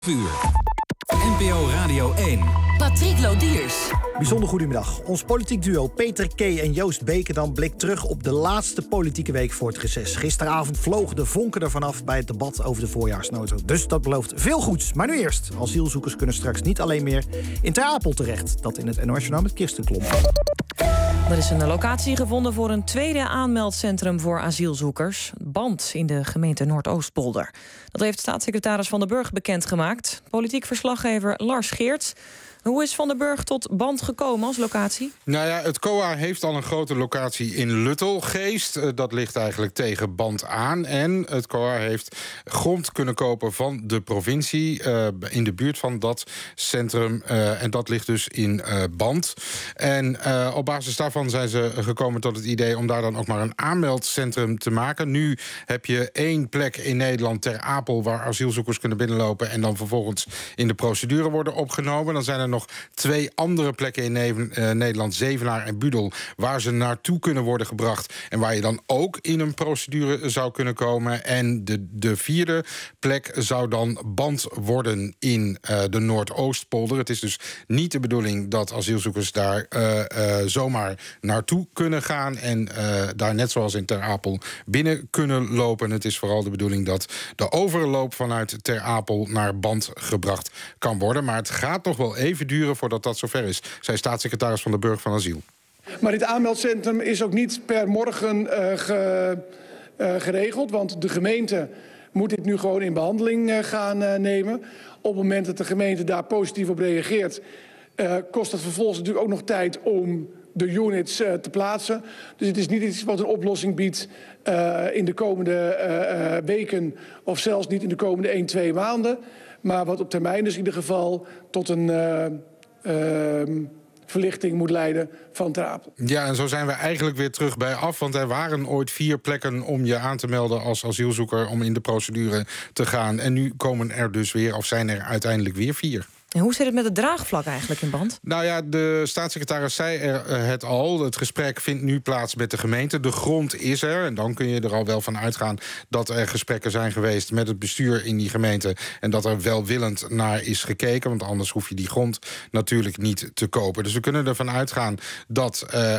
Uur. NPO Radio 1. Patrick Lodiers. Bijzonder goedemiddag. Ons politiek duo Peter K. en Joost Beekendam blikt terug op de laatste politieke week voor het reces. Gisteravond vlogen de vonken ervan af bij het debat over de voorjaarsnota. Dus dat belooft veel goeds. Maar nu eerst. Asielzoekers kunnen straks niet alleen meer in Ter Apel terecht. Dat in het NOS Journaal met Kirsten Klomp. Er is een locatie gevonden voor een tweede aanmeldcentrum voor asielzoekers. Band in de gemeente Noordoostpolder. Dat heeft staatssecretaris Van den Burg bekendgemaakt. Politiek verslaggever Lars Geerts. Hoe is Van den Burg tot Band gekomen als locatie? Nou ja, het COA heeft al een grote locatie in Luttelgeest. Dat ligt eigenlijk tegen Band aan. En het COA heeft grond kunnen kopen van de provincie in de buurt van dat centrum. En dat ligt dus in Band. En op basis daarvan zijn ze gekomen tot het idee om daar dan ook maar een aanmeldcentrum te maken. Nu heb je 1 plek in Nederland, Ter Apel, waar asielzoekers kunnen binnenlopen en dan vervolgens in de procedure worden opgenomen. Dan zijn er nog 2 andere plekken in Nederland, Zevenaar en Budel, waar ze naartoe kunnen worden gebracht en waar je dan ook in een procedure zou kunnen komen. En de 4e plek zou dan Band worden in de Noordoostpolder. Het is dus niet de bedoeling dat asielzoekers daar zomaar naartoe kunnen gaan en daar net zoals in Ter Apel binnen kunnen lopen. Het is vooral de bedoeling dat de overloop vanuit Ter Apel naar Band gebracht kan worden. Maar het gaat nog wel even duren voordat dat zover is, zei staatssecretaris Van den Burg van Asiel. Maar dit aanmeldcentrum is ook niet per morgen geregeld, want de gemeente moet dit nu gewoon in behandeling gaan nemen. Op het moment dat de gemeente daar positief op reageert, kost het vervolgens natuurlijk ook nog tijd om de units te plaatsen. Dus het is niet iets wat een oplossing biedt in de komende weken of zelfs niet in de komende 1-2 maanden. Maar wat op termijn dus in ieder geval tot een verlichting moet leiden van Ter Apel. Ja, en zo zijn we eigenlijk weer terug bij af. Want er waren ooit 4 plekken om je aan te melden als asielzoeker om in de procedure te gaan. En nu komen er dus weer, of zijn er uiteindelijk weer 4. En hoe zit het met het draagvlak eigenlijk in Band? Nou ja, de staatssecretaris zei het al. Het gesprek vindt nu plaats met de gemeente. De grond is er. En dan kun je er al wel van uitgaan dat er gesprekken zijn geweest met het bestuur in die gemeente. En dat er welwillend naar is gekeken. Want anders hoef je die grond natuurlijk niet te kopen. Dus we kunnen ervan uitgaan dat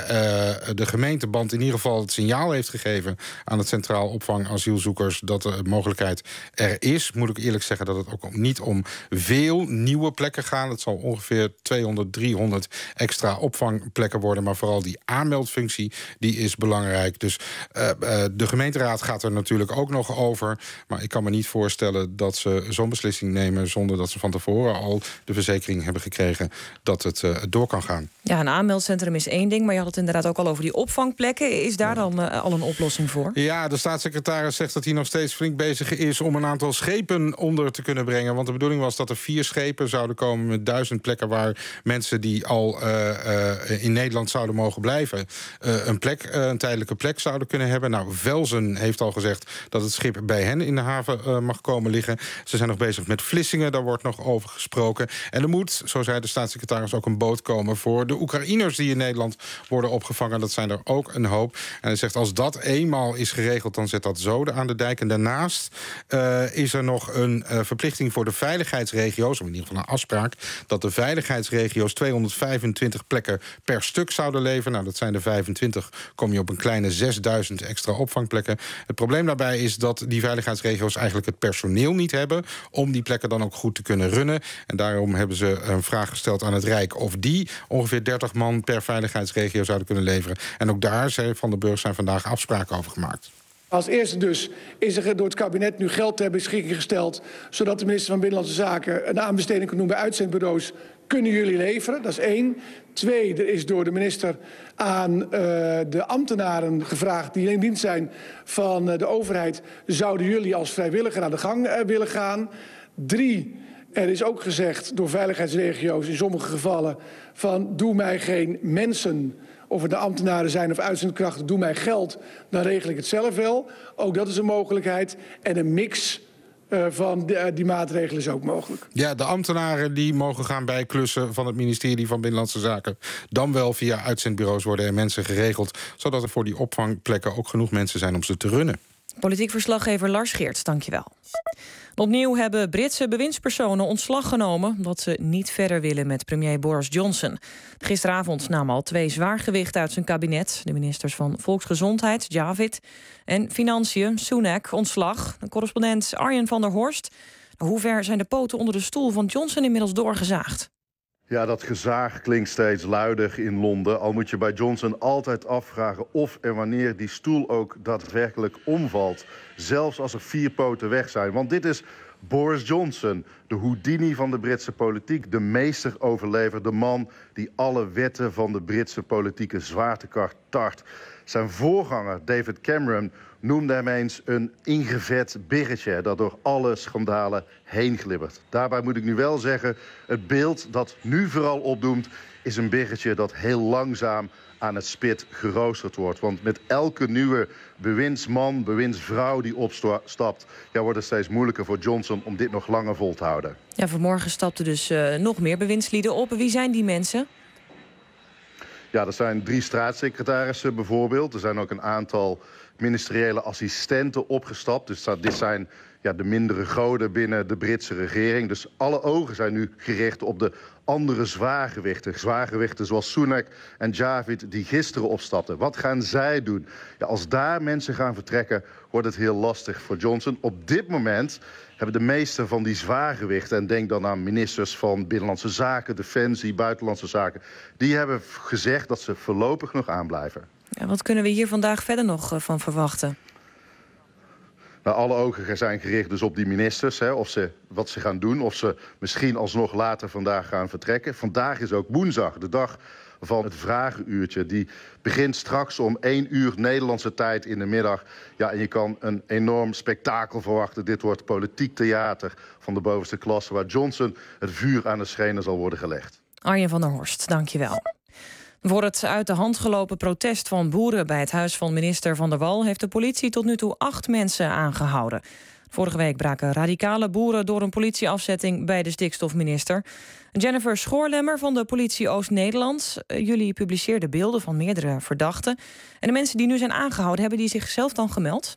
de gemeente Band in ieder geval het signaal heeft gegeven aan het Centraal Opvang Asielzoekers dat de mogelijkheid er is. Moet ik eerlijk zeggen dat het ook niet om veel nieuwe plekken gaan. Het zal ongeveer 200, 300 extra opvangplekken worden. Maar vooral die aanmeldfunctie, die is belangrijk. Dus de gemeenteraad gaat er natuurlijk ook nog over. Maar ik kan me niet voorstellen dat ze zo'n beslissing nemen zonder dat ze van tevoren al de verzekering hebben gekregen dat het door kan gaan. Ja, een aanmeldcentrum is 1 ding, maar je had het inderdaad ook al over die opvangplekken. Is daar dan al een oplossing voor? Ja, de staatssecretaris zegt dat hij nog steeds flink bezig is om een aantal schepen onder te kunnen brengen. Want de bedoeling was dat er 4 schepen zouden komen met 1000 plekken waar mensen die al in Nederland zouden mogen blijven een tijdelijke plek zouden kunnen hebben. Nou, Velzen heeft al gezegd dat het schip bij hen in de haven mag komen liggen. Ze zijn nog bezig met Vlissingen, daar wordt nog over gesproken. En er moet, zo zei de staatssecretaris, ook een boot komen voor de Oekraïners die in Nederland worden opgevangen. Dat zijn er ook een hoop. En hij zegt, als dat eenmaal is geregeld, dan zet dat zoden aan de dijk. En daarnaast is er nog een verplichting voor de veiligheidsregio's, of in ieder geval een afspraak, dat de veiligheidsregio's 225 plekken per stuk zouden leveren. Nou, dat zijn de 25, kom je op een kleine 6000 extra opvangplekken. Het probleem daarbij is dat die veiligheidsregio's eigenlijk het personeel niet hebben om die plekken dan ook goed te kunnen runnen. En daarom hebben ze een vraag gesteld aan het Rijk of die ongeveer 30 man per veiligheidsregio zouden kunnen leveren. En ook daar, zei Van den Burg, zijn vandaag afspraken over gemaakt. Als eerste dus is er door het kabinet nu geld ter beschikking gesteld, zodat de minister van Binnenlandse Zaken een aanbesteding kan doen bij uitzendbureaus. Kunnen jullie leveren? Dat is 1. 2, er is door de minister aan de ambtenaren gevraagd die in dienst zijn van de overheid. Zouden jullie als vrijwilliger aan de gang willen gaan? 3, er is ook gezegd door veiligheidsregio's in sommige gevallen van doe mij geen mensen, of het de ambtenaren zijn of uitzendkrachten, doe mij geld, dan regel ik het zelf wel. Ook dat is een mogelijkheid. En een mix van die maatregelen is ook mogelijk. Ja, de ambtenaren die mogen gaan bijklussen van het ministerie van Binnenlandse Zaken. Dan wel via uitzendbureaus worden er mensen geregeld, zodat er voor die opvangplekken ook genoeg mensen zijn om ze te runnen. Politiek verslaggever Lars Geerts, dankjewel. Opnieuw hebben Britse bewindspersonen ontslag genomen omdat ze niet verder willen met premier Boris Johnson. Gisteravond namen al 2 zwaargewichten uit zijn kabinet. De ministers van Volksgezondheid, Javid, en Financiën, Sunak, ontslag. De correspondent Arjen van der Horst. Hoe ver zijn de poten onder de stoel van Johnson inmiddels doorgezaagd? Ja, dat gezaag klinkt steeds luider in Londen. Al moet je bij Johnson altijd afvragen of en wanneer die stoel ook daadwerkelijk omvalt. Zelfs als er 4 poten weg zijn. Want dit is Boris Johnson, de Houdini van de Britse politiek. De meesteroverlever, de man die alle wetten van de Britse politieke zwaartekracht tart. Zijn voorganger, David Cameron, noemde hem eens een ingevet biggetje dat door alle schandalen heen glibbert. Daarbij moet ik nu wel zeggen, het beeld dat nu vooral opdoemt is een biggetje dat heel langzaam aan het spit geroosterd wordt. Want met elke nieuwe bewindsman, bewindsvrouw die opstapt, wordt het steeds moeilijker voor Johnson om dit nog langer vol te houden. Ja, vanmorgen stapten dus nog meer bewindslieden op. Wie zijn die mensen? Ja, er zijn 3 staatssecretarissen bijvoorbeeld. Er zijn ook een aantal ministeriële assistenten opgestapt. Dus dit zijn de mindere goden binnen de Britse regering. Dus alle ogen zijn nu gericht op de andere zwaargewichten. Zwaargewichten zoals Sunak en Javid die gisteren opstapten. Wat gaan zij doen? Ja, als daar mensen gaan vertrekken, wordt het heel lastig voor Johnson. Op dit moment hebben de meeste van die zwaargewichten, en denk dan aan ministers van Binnenlandse Zaken, Defensie, Buitenlandse Zaken, die hebben gezegd dat ze voorlopig nog aanblijven. Ja, wat kunnen we hier vandaag verder nog van verwachten? Nou, alle ogen zijn gericht dus op die ministers, wat ze gaan doen. Of ze misschien alsnog later vandaag gaan vertrekken. Vandaag is ook woensdag, de dag van het vragenuurtje. Die begint straks om 1 uur Nederlandse tijd in de middag. Ja, en je kan een enorm spektakel verwachten. Dit wordt politiek theater van de bovenste klasse, waar Johnson het vuur aan de schenen zal worden gelegd. Arjen van der Horst, dankjewel. Voor het uit de hand gelopen protest van boeren bij het huis van minister Van der Wal heeft de politie tot nu toe 8 mensen aangehouden. Vorige week braken radicale boeren door een politieafzetting bij de stikstofminister. Jennifer Schoorlemmer van de politie Oost-Nederland. Jullie publiceerden beelden van meerdere verdachten. En de mensen die nu zijn aangehouden, hebben die zichzelf dan gemeld?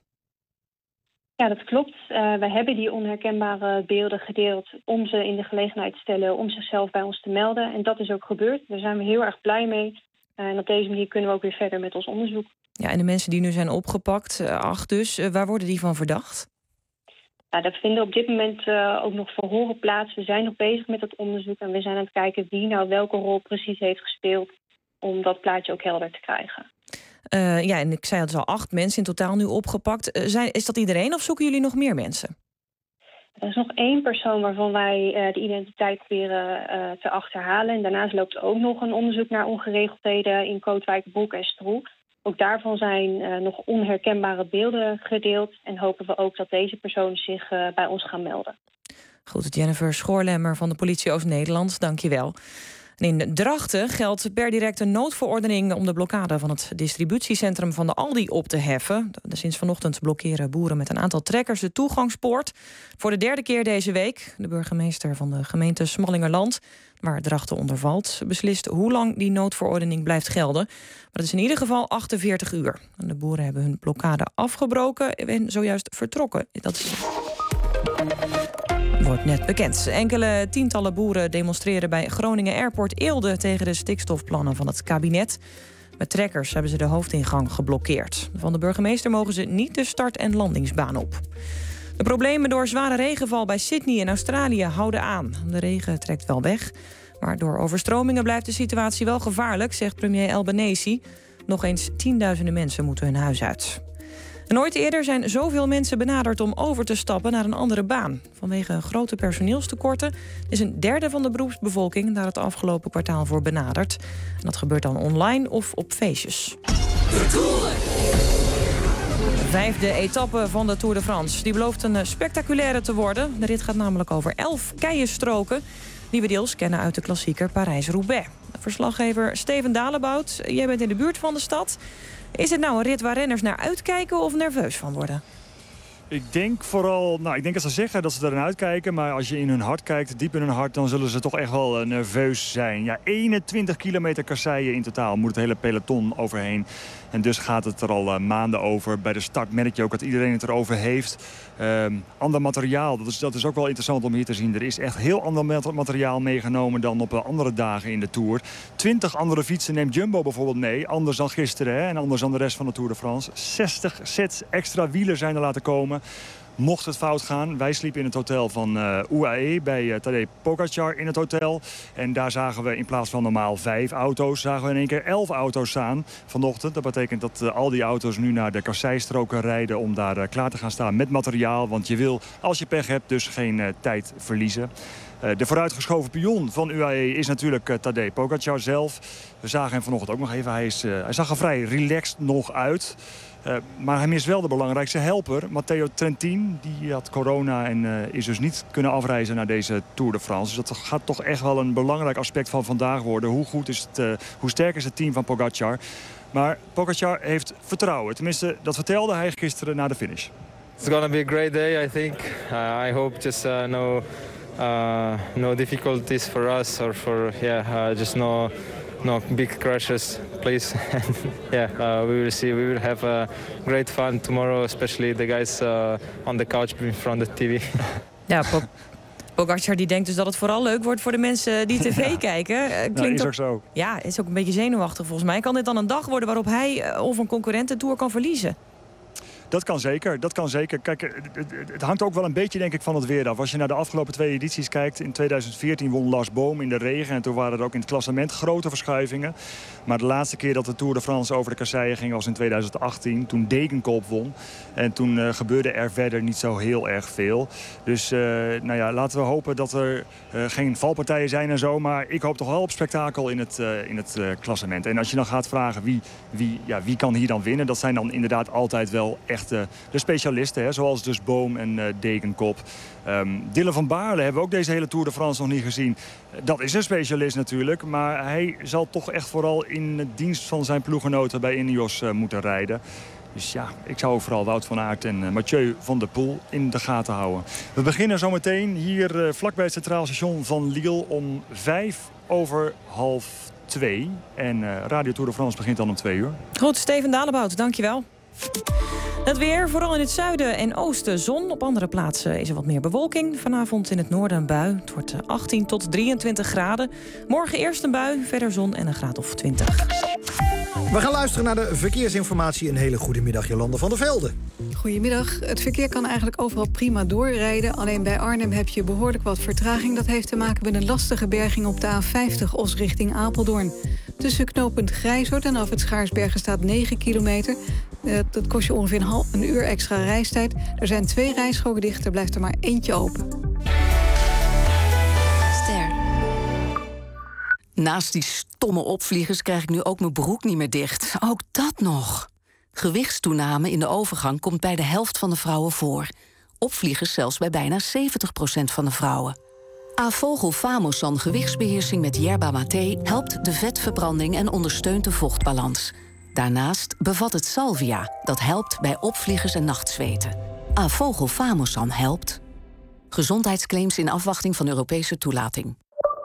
Ja, dat klopt. Wij hebben die onherkenbare beelden gedeeld om ze in de gelegenheid te stellen om zichzelf bij ons te melden. En dat is ook gebeurd. Daar zijn we heel erg blij mee. En op deze manier kunnen we ook weer verder met ons onderzoek. Ja, en de mensen die nu zijn opgepakt, 8 dus, waar worden die van verdacht? Daar vinden op dit moment ook nog verhoren plaats. We zijn nog bezig met het onderzoek en we zijn aan het kijken wie nou welke rol precies heeft gespeeld om dat plaatje ook helder te krijgen. Ja, en ik zei het al, 8 mensen in totaal nu opgepakt. Is dat iedereen of zoeken jullie nog meer mensen? Er is nog 1 persoon waarvan wij de identiteit proberen te achterhalen. En daarnaast loopt ook nog een onderzoek naar ongeregeldheden in Kootwijkerbroek en Stroe. Ook daarvan zijn nog onherkenbare beelden gedeeld. En hopen we ook dat deze personen zich bij ons gaan melden. Goed, Jennifer Schoorlemmer van de politie Oost-Nederland, dank je wel. In Drachten geldt per direct een noodverordening om de blokkade van het distributiecentrum van de Aldi op te heffen. Sinds vanochtend blokkeren boeren met een aantal trekkers de toegangspoort. Voor de 3e keer deze week. De burgemeester van de gemeente Smallingerland, waar Drachten onder valt, beslist hoe lang die noodverordening blijft gelden. Maar het is in ieder geval 48 uur. De boeren hebben hun blokkade afgebroken en zojuist vertrokken. Dat wordt net bekend. Enkele tientallen boeren demonstreren bij Groningen Airport Eelde tegen de stikstofplannen van het kabinet. Met trekkers hebben ze de hoofdingang geblokkeerd. Van de burgemeester mogen ze niet de start- en landingsbaan op. De problemen door zware regenval bij Sydney in Australië houden aan. De regen trekt wel weg, maar door overstromingen blijft de situatie wel gevaarlijk, zegt premier Albanese. Nog eens 10.000 mensen moeten hun huis uit. En nooit eerder zijn zoveel mensen benaderd om over te stappen naar een andere baan. Vanwege grote personeelstekorten is een derde van de beroepsbevolking daar het afgelopen kwartaal voor benaderd. En dat gebeurt dan online of op feestjes. De 5e etappe van de Tour de France. Die belooft een spectaculaire te worden. De rit gaat namelijk over 11 keienstroken die we deels kennen uit de klassieker Parijs-Roubaix. Verslaggever Steven Dalebout, jij bent in de buurt van de stad. Is het nou een rit waar renners naar uitkijken of nerveus van worden? Ik denk vooral, ik denk dat ze zeggen dat ze er naar uitkijken. Maar als je in hun hart kijkt, diep in hun hart, dan zullen ze toch echt wel nerveus zijn. Ja, 21 kilometer kasseien in totaal moet het hele peloton overheen. En dus gaat het er al maanden over. Bij de start merk je ook dat iedereen het erover heeft. Ander materiaal, dat is ook wel interessant om hier te zien. Er is echt heel ander materiaal meegenomen dan op andere dagen in de Tour. 20 andere fietsen neemt Jumbo bijvoorbeeld mee. Anders dan gisteren, hè, en anders dan de rest van de Tour de France. 60 sets extra wielen zijn er laten komen. Mocht het fout gaan, wij sliepen in het hotel van UAE bij Tadej Pogacar in het hotel. En daar zagen we in plaats van normaal 5 auto's, zagen we in één keer 11 auto's staan vanochtend. Dat betekent dat al die auto's nu naar de kasseistroken rijden om daar klaar te gaan staan met materiaal. Want je wil, als je pech hebt, dus geen tijd verliezen. De vooruitgeschoven pion van UAE is natuurlijk Tadej Pogacar zelf. We zagen hem vanochtend ook nog even. Hij zag er vrij relaxed nog uit. Maar hij mist wel de belangrijkste helper. Matteo Trentin, die had corona en is dus niet kunnen afreizen naar deze Tour de France. Dus dat gaat toch echt wel een belangrijk aspect van vandaag worden. Hoe sterk is het team van Pogacar? Maar Pogacar heeft vertrouwen. Tenminste, dat vertelde hij gisteren na de finish. It's gonna be a great day, I think. I hope just no difficulties for us or for just no big crashes, please. We will see. We will have great fun tomorrow, especially the guys on the couch in front of the TV. Ja, Pogacar die denkt dus dat het vooral leuk wordt voor de mensen die tv kijken. Klinkt is ook zo. Ja, is ook een beetje zenuwachtig volgens mij. Kan dit dan een dag worden waarop hij of een concurrent de Tour kan verliezen? Dat kan zeker. Kijk, het hangt ook wel een beetje, denk ik, van het weer af. Als je naar de afgelopen 2 edities kijkt, in 2014 won Lars Boom in de regen. En toen waren er ook in het klassement grote verschuivingen. Maar de laatste keer dat de Tour de France over de kasseien ging was in 2018. Toen Degenkolb won. En toen gebeurde er verder niet zo heel erg veel. Dus laten we hopen dat er geen valpartijen zijn en zo. Maar ik hoop toch wel op spektakel in het klassement. En als je dan gaat vragen wie kan hier dan winnen, dat zijn dan inderdaad altijd wel echt de specialisten, hè, zoals dus Boom en Degenkolb. Dylan van Baarle hebben we ook deze hele Tour de France nog niet gezien. Dat is een specialist natuurlijk, maar hij zal toch echt vooral in de dienst van zijn ploeggenoten bij Ineos moeten rijden. Dus ja, ik zou ook vooral Wout van Aert en Mathieu van der Poel in de gaten houden. We beginnen zometeen hier vlakbij het Centraal Station van Lille om 2:05. En Radio Tour de France begint dan om 2 uur. Goed, Steven Dalebout, dankjewel. Het weer, vooral in het zuiden en oosten zon. Op andere plaatsen is er wat meer bewolking. Vanavond in het noorden een bui. Het wordt 18 tot 23 graden. Morgen eerst een bui, verder zon en een graad of 20. We gaan luisteren naar de verkeersinformatie. Een hele goede middag, Jolanda van der Velde. Goedemiddag. Het verkeer kan eigenlijk overal prima doorrijden. Alleen bij Arnhem heb je behoorlijk wat vertraging. Dat heeft te maken met een lastige berging op de A50 Os richting Apeldoorn. Tussen knooppunt Grijzoord en af het Schaarsbergen staat 9 kilometer. Dat kost je ongeveer een uur extra reistijd. Er zijn 2 rijstroken dicht, er blijft er maar eentje open. Ster. Naast die stomme opvliegers krijg ik nu ook mijn broek niet meer dicht. Ook dat nog. Gewichtstoename in de overgang komt bij de helft van de vrouwen voor. Opvliegers zelfs bij bijna 70% van de vrouwen. Avogel Famosan gewichtsbeheersing met yerba mate helpt de vetverbranding en ondersteunt de vochtbalans. Daarnaast bevat het salvia, dat helpt bij opvliegers en nachtzweten. Avogel Famosan helpt. Gezondheidsclaims in afwachting van Europese toelating.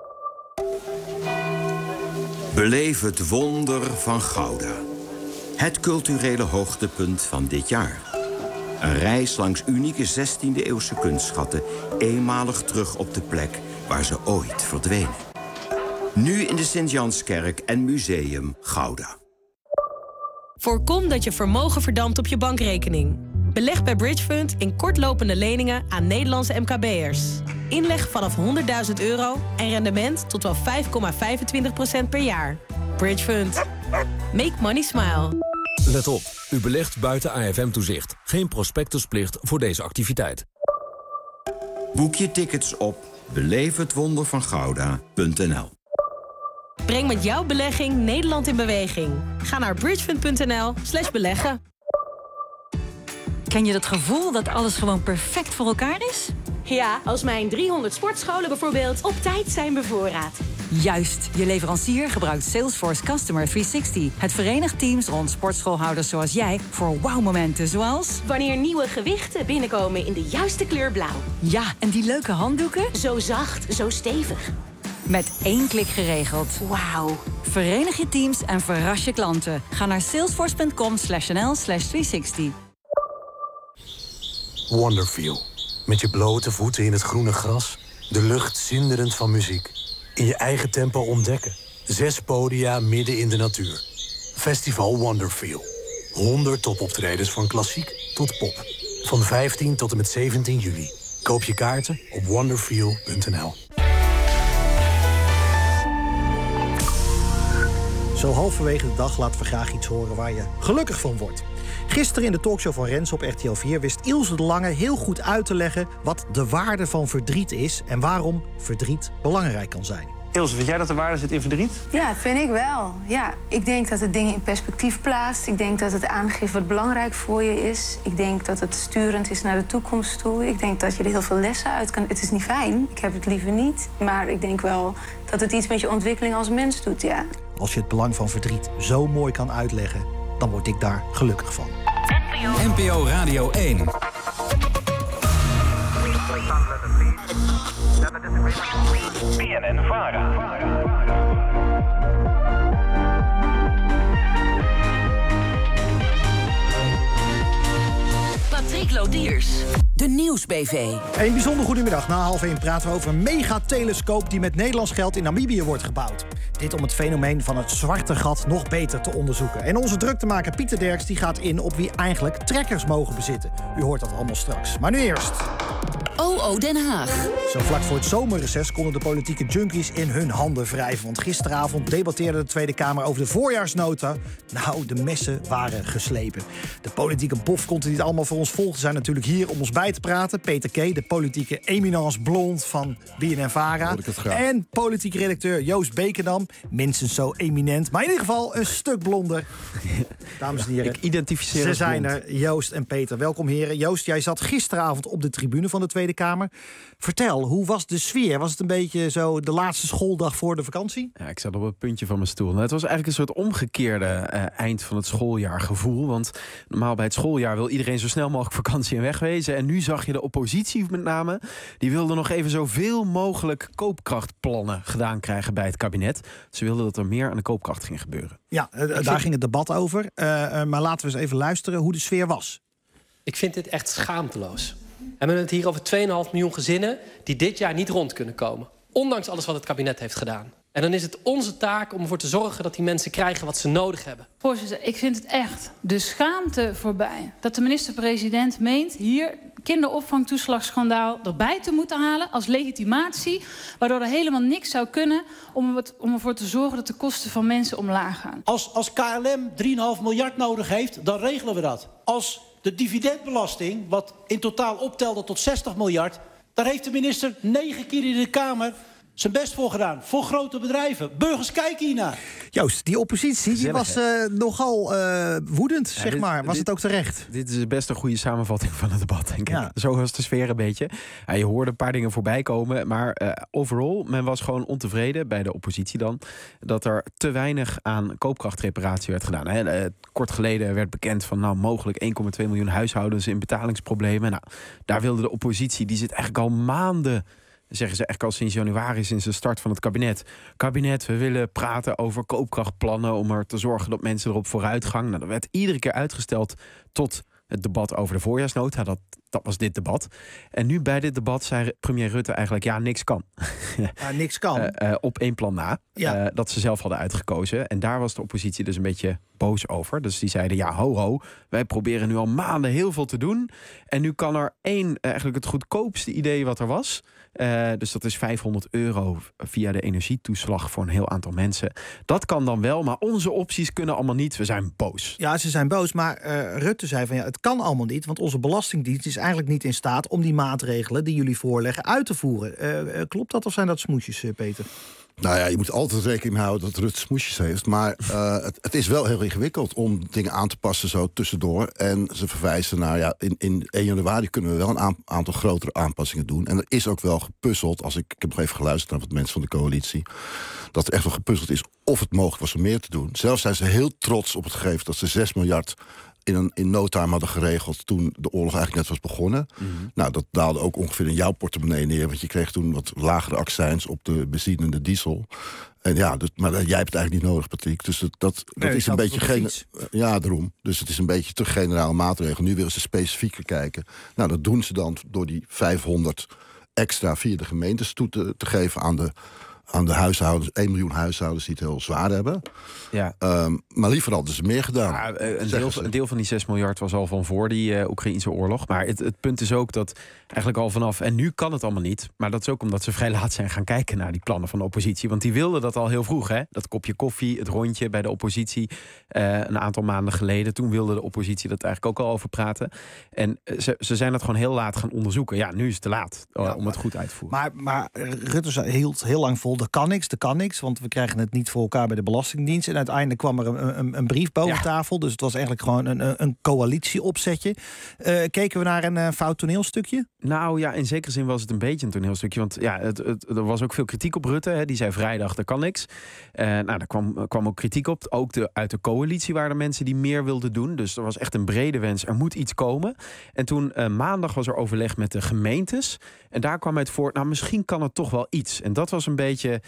Beleef het wonder van Gouda. Het culturele hoogtepunt van dit jaar. Een reis langs unieke 16e-eeuwse kunstschatten, eenmalig terug op de plek waar ze ooit verdwenen. Nu in de Sint-Janskerk en Museum Gouda. Voorkom dat je vermogen verdampt op je bankrekening. Beleg bij Bridgefund in kortlopende leningen aan Nederlandse MKB'ers. Inleg vanaf €100.000 en rendement tot wel 5,25% per jaar. Bridgefund. Make money smile. Let op, u belegt buiten AFM-toezicht. Geen prospectusplicht voor deze activiteit. Boek je tickets op beleefhetwondervangouda.nl. Breng met jouw belegging Nederland in beweging. Ga naar bridgefund.nl/beleggen. Ken je dat gevoel dat alles gewoon perfect voor elkaar is? Ja, als mijn 300 sportscholen bijvoorbeeld op tijd zijn bevoorraad. Juist, je leverancier gebruikt Salesforce Customer 360. Het verenigt teams rond sportschoolhouders zoals jij voor wauwmomenten zoals... Wanneer nieuwe gewichten binnenkomen in de juiste kleur blauw. Ja, en die leuke handdoeken? Zo zacht, zo stevig. Met 1 klik geregeld. Wauw. Verenig je teams en verras je klanten. Ga naar salesforce.com/nl/360. Wonderfeel. Met je blote voeten in het groene gras. De lucht zinderend van muziek. In je eigen tempo ontdekken. 6 podia midden in de natuur. Festival Wonderfeel. 100 topoptredens van klassiek tot pop. Van 15 tot en met 17 juli. Koop je kaarten op wonderfeel.nl. Zo halverwege de dag laten we graag iets horen waar je gelukkig van wordt. Gisteren in de talkshow van Rens op RTL 4 wist Ilse de Lange heel goed uit te leggen wat de waarde van verdriet is en waarom verdriet belangrijk kan zijn. Ilse, vind jij dat de waarde zit in verdriet? Ja, vind ik wel. Ja, ik denk dat het dingen in perspectief plaatst. Ik denk dat het aangeeft wat belangrijk voor je is. Ik denk dat het sturend is naar de toekomst toe. Ik denk dat je er heel veel lessen uit kan. Het is niet fijn, ik heb het liever niet. Maar ik denk wel dat het iets met je ontwikkeling als mens doet, ja. Als je het belang van verdriet zo mooi kan uitleggen, dan word ik daar gelukkig van. NPO Radio 1. BNN-VARA. Patrick Lodiers. De Nieuwsbv. Een bijzonder goedemiddag. Na 12:30 praten we over een megatelescoop die met Nederlands geld in Namibië wordt gebouwd. Dit om het fenomeen van het zwarte gat nog beter te onderzoeken. En onze druktemaker Pieter Derks die gaat in op wie eigenlijk trekkers mogen bezitten. U hoort dat allemaal straks. Maar nu eerst. OO Den Haag. Zo vlak voor het zomerreces konden de politieke junkies in hun handen wrijven. Want gisteravond debatteerde de Tweede Kamer over de voorjaarsnota. Nou, de messen waren geslepen. De politieke bofkonten die het allemaal voor ons volgen zijn natuurlijk hier om ons bij te praten. Peter K., de politieke eminence blond van BNN-VARA. En politiek redacteur Joost Beekendam. Minstens zo eminent, maar in ieder geval een stuk blonder. Dames en heren, ik identificeer ze zijn er, Joost en Peter. Welkom heren. Joost, jij zat gisteravond op de tribune van de Tweede Kamer. Vertel, hoe was de sfeer? Was het een beetje zo de laatste schooldag voor de vakantie? Ja, ik zat op het puntje van mijn stoel. Nou, het was eigenlijk een soort omgekeerde eind van het schooljaar gevoel. Want normaal bij het schooljaar wil iedereen zo snel mogelijk vakantie en wegwezen. En nu zag je de oppositie met name. Die wilde nog even zoveel mogelijk koopkrachtplannen gedaan krijgen bij het kabinet. Ze wilden dat er meer aan de koopkracht ging gebeuren. Ja, daar ging het debat over. Maar laten we eens even luisteren hoe de sfeer was. Ik vind dit echt schaamteloos. We hebben het hier over 2,5 miljoen gezinnen die dit jaar niet rond kunnen komen. Ondanks alles wat het kabinet heeft gedaan. En dan is het onze taak om ervoor te zorgen dat die mensen krijgen wat ze nodig hebben. Voorzitter, ik vind het echt de schaamte voorbij dat de minister-president meent hier kinderopvangtoeslagschandaal erbij te moeten halen als legitimatie, waardoor er helemaal niks zou kunnen om ervoor te zorgen dat de kosten van mensen omlaag gaan. Als KLM 3,5 miljard nodig heeft, dan regelen we dat. Als de dividendbelasting, wat in totaal optelde tot 60 miljard... daar heeft de minister 9 keer in de Kamer zijn best voor gedaan. Voor grote bedrijven. Burgers kijken hiernaar. Joost, die oppositie die was nogal woedend, zeg maar. Was het ook terecht? Dit is best een goede samenvatting van het debat, denk ik. Ja. Zo was de sfeer een beetje. Ja, je hoorde een paar dingen voorbij komen. Maar overal, men was gewoon ontevreden, bij de oppositie dan, dat er te weinig aan koopkrachtreparatie werd gedaan. Kort geleden werd bekend van mogelijk 1,2 miljoen huishoudens in betalingsproblemen. Nou, daar wilde de oppositie, die zit eigenlijk al maanden, zeggen ze eigenlijk al sinds januari, sinds de start van het kabinet. Kabinet, we willen praten over koopkrachtplannen om er te zorgen dat mensen erop vooruitgang. Nou, dat werd iedere keer uitgesteld tot het debat over de voorjaarsnota. Dat was dit debat. En nu bij dit debat zei premier Rutte eigenlijk, niks kan. Niks kan. Op 1 plan na. Ja. Dat ze zelf hadden uitgekozen. En daar was de oppositie dus een beetje boos over. Dus die zeiden, ho, wij proberen nu al maanden heel veel te doen. En nu kan er eigenlijk het goedkoopste idee wat er was. Dus dat is €500 via de energietoeslag voor een heel aantal mensen. Dat kan dan wel, maar onze opties kunnen allemaal niet. We zijn boos. Ja, ze zijn boos, maar Rutte zei van het kan allemaal niet, want onze Belastingdienst is eigenlijk niet in staat om die maatregelen die jullie voorleggen uit te voeren. Klopt dat of zijn dat smoesjes, Peter? Nou ja, je moet altijd rekening houden dat Rutte smoesjes heeft. Maar het is wel heel ingewikkeld om dingen aan te passen zo tussendoor. En ze verwijzen naar, in 1 januari kunnen we wel een aantal grotere aanpassingen doen. En er is ook wel gepuzzeld, ik heb nog even geluisterd naar wat mensen van de coalitie, dat er echt wel gepuzzeld is of het mogelijk was om meer te doen. Zelfs zijn ze heel trots op het gegeven dat ze 6 miljard... in no time hadden geregeld toen de oorlog eigenlijk net was begonnen. Mm-hmm. Nou, dat daalde ook ongeveer in jouw portemonnee neer. Want je kreeg toen wat lagere accijns op de benzine en de diesel. En maar jij hebt het eigenlijk niet nodig, Patrick. Dus dat is een beetje daarom. Dus het is een beetje te generale maatregel. Nu willen ze specifieker kijken. Nou, dat doen ze dan door die 500 extra via de gemeentes toe te geven aan de huishoudens, 1 miljoen huishoudens die het heel zwaar hebben. Ja. Maar liever hadden ze meer gedaan. Ja, een deel van die 6 miljard was al van voor die Oekraïnse oorlog. Maar het punt is ook dat eigenlijk al vanaf... en nu kan het allemaal niet, maar dat is ook omdat ze vrij laat zijn gaan kijken naar die plannen van de oppositie. Want die wilden dat al heel vroeg, hè? Dat kopje koffie, het rondje bij de oppositie een aantal maanden geleden. Toen wilde de oppositie dat eigenlijk ook al over praten. En ze zijn dat gewoon heel laat gaan onderzoeken. Ja, nu is het te laat om het goed uit te voeren. Maar Rutte hield heel lang vol, er kan niks, want we krijgen het niet voor elkaar bij de Belastingdienst. En uiteindelijk kwam er een brief boven tafel, dus het was eigenlijk gewoon een coalitieopzetje. Keken we naar een fout toneelstukje? Nou ja, in zekere zin was het een beetje een toneelstukje, want er was ook veel kritiek op Rutte. Hè. Die zei vrijdag, er kan niks. Daar kwam ook kritiek op. Ook uit de coalitie waren er mensen die meer wilden doen. Dus er was echt een brede wens, er moet iets komen. En toen maandag was er overleg met de gemeentes. En daar kwam uit voort, misschien kan het toch wel iets. En dat was een beetje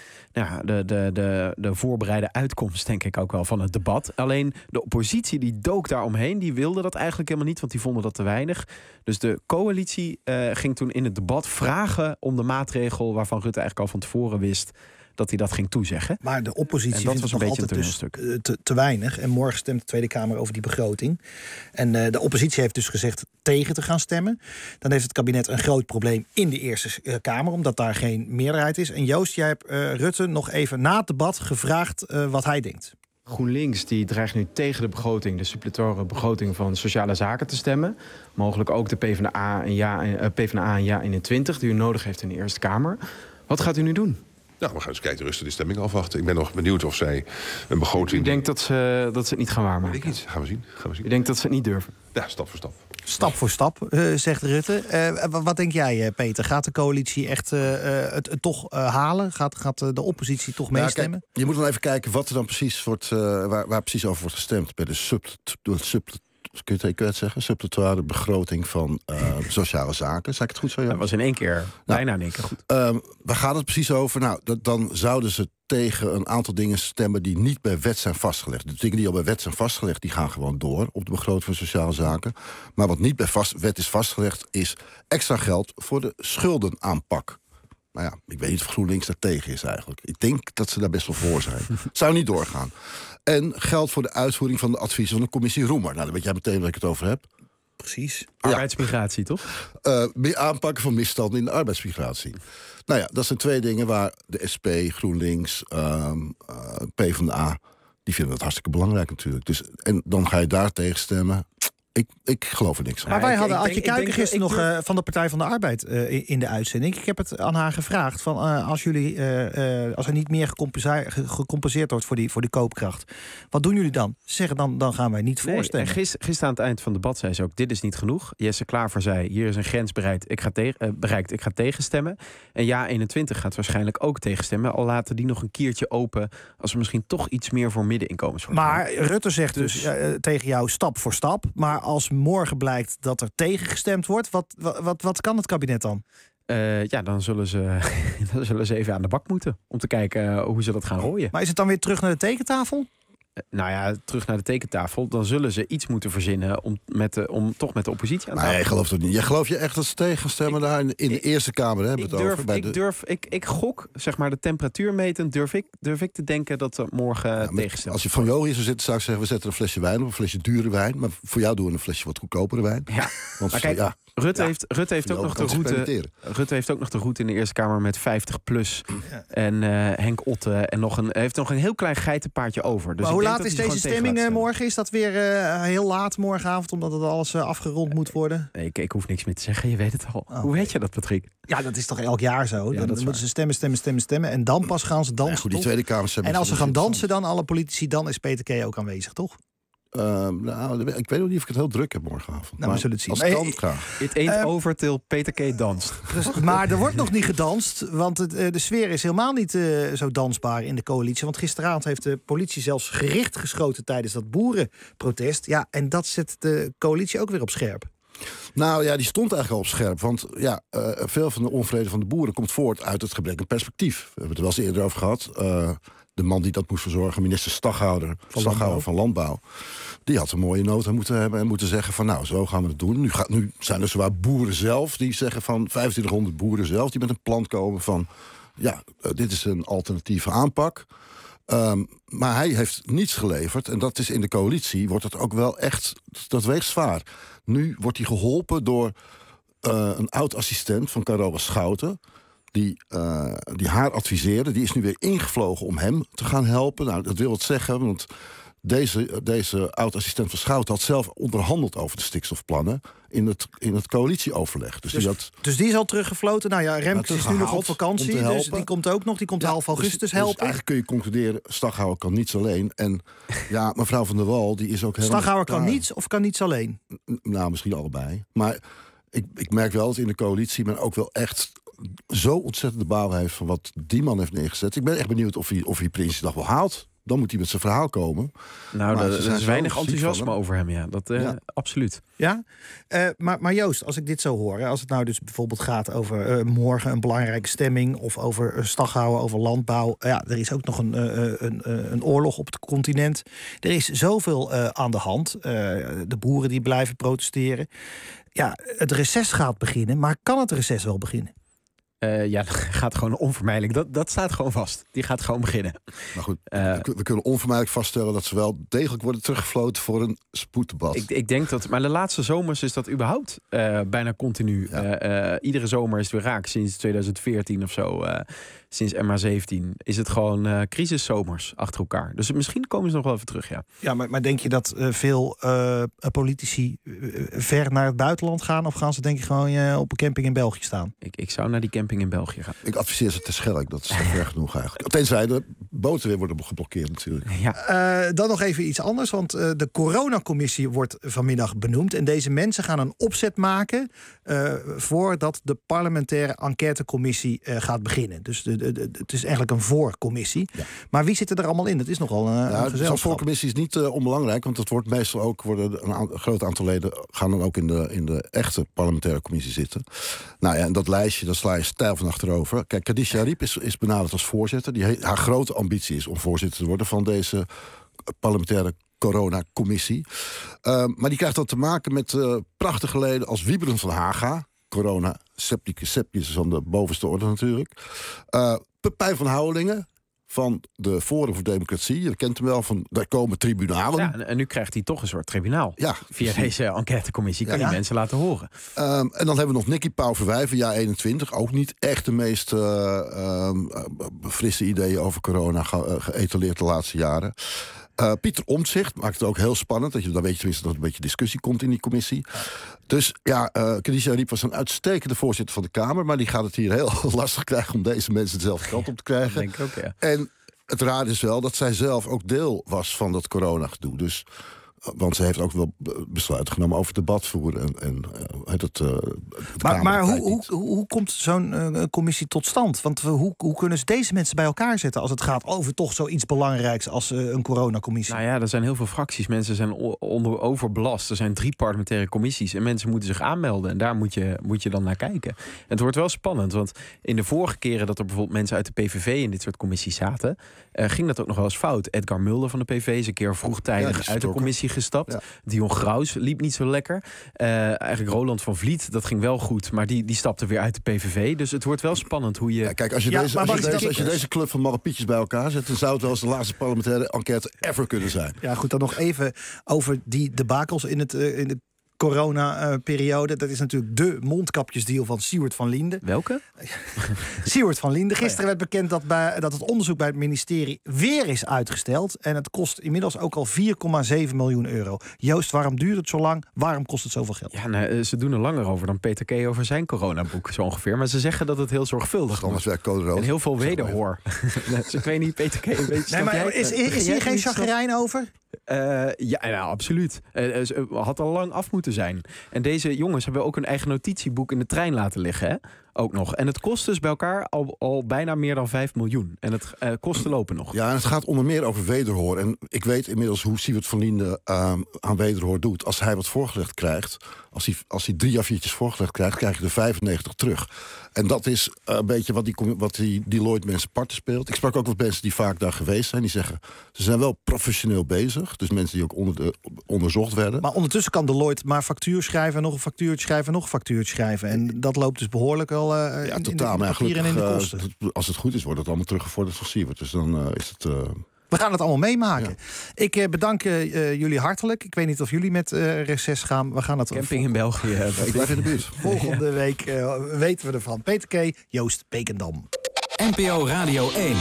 de voorbereide uitkomst, denk ik ook wel, van het debat. Alleen de oppositie die dook daar omheen. Die wilde dat eigenlijk helemaal niet, want die vonden dat te weinig. Dus de coalitie ging toen in het debat vragen om de maatregel waarvan Rutte eigenlijk al van tevoren wist dat hij dat ging toezeggen. Maar de oppositie vindt het nog altijd dus te weinig. En morgen stemt de Tweede Kamer over die begroting. En de oppositie heeft dus gezegd tegen te gaan stemmen. Dan heeft het kabinet een groot probleem in de Eerste Kamer, omdat daar geen meerderheid is. En Joost, jij hebt Rutte nog even na het debat gevraagd wat hij denkt. GroenLinks die dreigt nu tegen de begroting, de suppletoire begroting van Sociale Zaken te stemmen. Mogelijk ook de PvdA en JA21, die u nodig heeft in de Eerste Kamer. Wat gaat u nu doen? Nou, we gaan eens kijken, rustig de stemming afwachten. Ik ben nog benieuwd of zij een begroting... U denkt dat ze het niet gaan waarmaken? Weet ik niet. Gaan we zien. U denkt dat ze het niet durven? Ja, stap voor stap. Stap voor stap, zegt Rutte. Wat denk jij, Peter? Gaat de coalitie echt het toch halen? Gaat de oppositie toch meestemmen? Kijk, je moet dan even kijken wat er dan precies wordt, waar precies over wordt gestemd. Bij de kun je het zeggen? Suppletoire begroting van sociale zaken. Zeg ik het goed zo? Ja? Dat was in één keer, bijna in één keer goed. Waar gaat het precies over? Nou, dan zouden ze tegen een aantal dingen stemmen die niet bij wet zijn vastgelegd. De dingen die al bij wet zijn vastgelegd, die gaan gewoon door op de begroting van sociale zaken. Maar wat niet bij wet is vastgelegd, is extra geld voor de schuldenaanpak. Nou ja, ik weet niet of GroenLinks daar tegen is eigenlijk. Ik denk dat ze daar best wel voor zijn. Zou niet doorgaan. En geld voor de uitvoering van de adviezen van de commissie Roemer. Nou, dan weet jij meteen waar ik het over heb. Precies. Arbeidsmigratie, toch? Aanpakken van misstanden in de arbeidsmigratie. Nou ja, dat zijn 2 dingen waar de SP, GroenLinks, PvdA... die vinden dat hartstikke belangrijk natuurlijk. Dus, en dan ga je daar tegen stemmen. Ik geloof er niks aan. Maar wij hadden Adje Kuiken gisteren nog van de Partij van de Arbeid in de uitzending. Ik heb het aan haar gevraagd. Van, als er niet meer gecompenseerd wordt voor die koopkracht. Wat doen jullie dan? Ze zeggen dan gaan wij niet voorstemmen. Gisteren aan het eind van het debat zei ze ook, dit is niet genoeg. Jesse Klaver zei, hier is een grens bereikt. Ik ga tegenstemmen. En JA21 gaat waarschijnlijk ook tegenstemmen. Al laten die nog een keertje open als er misschien toch iets meer voor middeninkomens wordt. Maar Rutte zegt dus tegen jou stap voor stap. Maar als morgen blijkt dat er tegengestemd wordt, wat kan het kabinet dan? Dan zullen ze even aan de bak moeten om te kijken hoe ze dat gaan rooien. Maar is het dan weer terug naar de tekentafel? Terug naar de tekentafel. Dan zullen ze iets moeten verzinnen om toch met de oppositie aan te gaan. Nee, geloof dat niet. Geloof je echt dat ze tegenstemmen daar in de Eerste Kamer? Hebben Ik gok, zeg maar, de temperatuur meten, durf ik te denken dat er morgen tegenstemmen. Als je van jou hier zou zitten, zou ik zeggen, we zetten een flesje wijn op, een flesje dure wijn. Maar voor jou doen we een flesje wat goedkopere wijn. Ja. Want maar kijk, Rutte heeft ook nog de route in de Eerste Kamer met 50PLUS. En Henk Otte. En heeft nog een heel klein geitenpaardje over. Dus maar hoe laat is deze stemming morgen? Is dat weer heel laat morgenavond, omdat het alles afgerond moet worden? Nee, ik hoef niks meer te zeggen. Je weet het al. Hoe weet je dat, Patrick? Ja, dat is toch elk jaar zo? Dan moeten ze stemmen. En dan pas gaan ze dansen. Die Tweede Kamer en als ze gaan dansen dan, alle politici, dan is Peter K. ook aanwezig, toch? Ik weet nog niet of ik het heel druk heb morgenavond. Nou, we zullen het zien. Als het kan, graag. It ain't over till Peter K. danst. Maar er wordt nog niet gedanst, want de sfeer is helemaal niet zo dansbaar in de coalitie. Want gisteravond heeft de politie zelfs gericht geschoten tijdens dat boerenprotest. Ja, en dat zet de coalitie ook weer op scherp. Nou ja, die stond eigenlijk al op scherp. Want veel van de onvrede van de boeren komt voort uit het gebrek aan perspectief. We hebben het er wel eens eerder over gehad. De man die dat moest verzorgen, minister Staghouwer van Landbouw, die had een mooie nota moeten hebben en moeten zeggen van nou, zo gaan we het doen. Nu zijn er zowel boeren zelf die zeggen van 2500 boeren zelf die met een plan komen van dit is een alternatieve aanpak. Maar hij heeft niets geleverd en dat is in de coalitie wordt het ook wel echt, dat weegt zwaar. Nu wordt hij geholpen door een oud-assistent van Carola Schouten, die haar adviseerde. Die is nu weer ingevlogen om hem te gaan helpen. Nou, dat wil wat zeggen, want deze oud-assistent van Schouten had zelf onderhandeld over de stikstofplannen in het coalitieoverleg. Dus die is al teruggefloten. Nou ja, Remkes is nu nog op vakantie, dus die komt ook nog. Die komt half augustus helpen. Dus eigenlijk kun je concluderen, Staghouwer kan niets alleen. En ja, mevrouw Van der Wal, die is ook helemaal... Staghouwer kan niets of kan niets alleen? Nou, misschien allebei. Maar ik merk wel dat in de coalitie men ook wel echt zo ontzettende baal heeft van wat die man heeft neergezet. Ik ben echt benieuwd of hij Prinsjesdag wel haalt. Dan moet hij met zijn verhaal komen. Nou, er is weinig enthousiasme over hem, ja. Absoluut. Ja, maar Joost, als ik dit zo hoor, als het nou dus bijvoorbeeld gaat over morgen een belangrijke stemming of over Staghouwer, over landbouw. Ja, er is ook nog een oorlog op het continent. Er is zoveel aan de hand. De boeren die blijven protesteren. Ja, het reces gaat beginnen, maar kan het reces wel beginnen? Dat gaat gewoon onvermijdelijk. Dat staat gewoon vast. Die gaat gewoon beginnen. Maar goed, we kunnen onvermijdelijk vaststellen dat ze wel degelijk worden teruggefloten voor een spoeddebat. Ik denk dat, maar de laatste zomers is dat überhaupt bijna continu. Ja. Iedere zomer is het weer raak. Sinds 2014 of zo. Sinds MH17 is het gewoon crisiszomers achter elkaar. Dus misschien komen ze nog wel even terug, ja. Ja, maar denk je dat veel politici ver naar het buitenland gaan? Of gaan ze denk ik gewoon op een camping in België staan? Ik zou naar die camping in België gaan. Ik adviseer ze te Schelk. Dat is ver genoeg eigenlijk. Tenzij de boten weer worden geblokkeerd natuurlijk. Ja. Dan nog even iets anders. Want de coronacommissie wordt vanmiddag benoemd. En deze mensen gaan een opzet maken voordat de parlementaire enquêtecommissie gaat beginnen. Dus het is eigenlijk een voorcommissie. Ja. Maar wie zit er allemaal in? Het is nogal een gezelschap. Zo'n voorcommissie is niet onbelangrijk. Want het wordt meestal ook, een groot aantal leden gaan dan ook in de echte parlementaire commissie zitten. Nou ja, en dat lijstje, daar sla je stijl van achterover. Kijk, Khadija Ariep is benaderd als voorzitter. Haar grote ambitie is om voorzitter te worden van deze parlementaire coronacommissie. Maar die krijgt dan te maken met prachtige leden als Wieberen van Haga. Corona, septicus is aan de bovenste orde natuurlijk. Pepijn van Houwelingen van de Forum voor Democratie. Je kent hem wel, van daar komen tribunalen. Ja, en nu krijgt hij toch een soort tribunaal. Ja, via deze enquêtecommissie kan die mensen laten horen. En dan hebben we nog Nicky Pauw-Verwijven, jaar 21. Ook niet echt de meest frisse ideeën over corona geëtaleerd de laatste jaren. Pieter Omtzigt maakt het ook heel spannend. Dan weet je tenminste dat er een beetje discussie komt in die commissie. Dus ja, Khadija Ariep was een uitstekende voorzitter van de Kamer. Maar die gaat het hier heel lastig krijgen om deze mensen dezelfde kant op te krijgen. Denk ik ook, ja. En het raar is wel dat zij zelf ook deel was van dat corona-gedoe. Dus, want ze heeft ook wel besluiten genomen over debat voeren. Maar hoe komt zo'n commissie tot stand? Want hoe kunnen ze deze mensen bij elkaar zetten als het gaat over toch zoiets belangrijks als een coronacommissie? Nou ja, er zijn heel veel fracties. Mensen zijn overbelast. Er zijn 3 parlementaire commissies en mensen moeten zich aanmelden. En daar moet je dan naar kijken. En het wordt wel spannend, want in de vorige keren dat er bijvoorbeeld mensen uit de PVV in dit soort commissies zaten, ging dat ook nog wel eens fout. Edgar Mulder van de PV is een keer vroegtijdig uit de commissie gestapt. Ja. Dion Graus liep niet zo lekker. Eigenlijk Roland van Vliet, dat ging wel goed, maar die stapte weer uit de PVV. Dus het wordt wel spannend hoe je... Ja, kijk, als je deze club van marrepietjes bij elkaar zet, dan zou het wel eens de laatste parlementaire enquête ever kunnen zijn. Ja, goed, dan nog even over die debakels in het coronaperiode. Dat is natuurlijk de mondkapjesdeal van Siewert van Liende. Welke? Siewert van Liende. Gisteren werd bekend dat het onderzoek bij het ministerie weer is uitgesteld. En het kost inmiddels ook al 4,7 miljoen euro. Joost, waarom duurt het zo lang? Waarom kost het zoveel geld? Ja, ze doen er langer over dan Peter K. over zijn coronaboek, zo ongeveer. Maar ze zeggen dat het heel zorgvuldig is. En heel veel wederhoor. Dus ik weet niet, Peter K. Een beetje. Nee, maar is hier geen chagrijn over? Ja, absoluut. Had al lang af moeten zijn. En deze jongens hebben ook een eigen notitieboek in de trein laten liggen, hè? Ook nog. En het kost dus bij elkaar al bijna meer dan 5 miljoen. En het kosten lopen nog. Ja, en het gaat onder meer over wederhoor. En ik weet inmiddels hoe Siewert van Liende aan wederhoor doet. Als hij wat voorgelegd krijgt, als hij 3 A4'tjes voorgelegd krijgt, krijg je er 95 terug. En dat is een beetje wat die Deloitte-mensen parten speelt. Ik sprak ook met mensen die vaak daar geweest zijn. Die zeggen, ze zijn wel professioneel bezig. Dus mensen die ook onderzocht werden. Maar ondertussen kan Deloitte maar factuur schrijven, nog een factuurtje schrijven, nog een factuurtje schrijven. En dat loopt dus behoorlijk al in totaal. de papieren en in de kosten. Als het goed is, wordt het allemaal teruggevorderd van Siewert. Dus dan is het... We gaan het allemaal meemaken. Ja. Ik bedank jullie hartelijk. Ik weet niet of jullie met reces gaan. We gaan het camping in België. Ik blijf in de buurt. Volgende week weten we ervan. Peter K., Joost Beekendam. NPO Radio 1.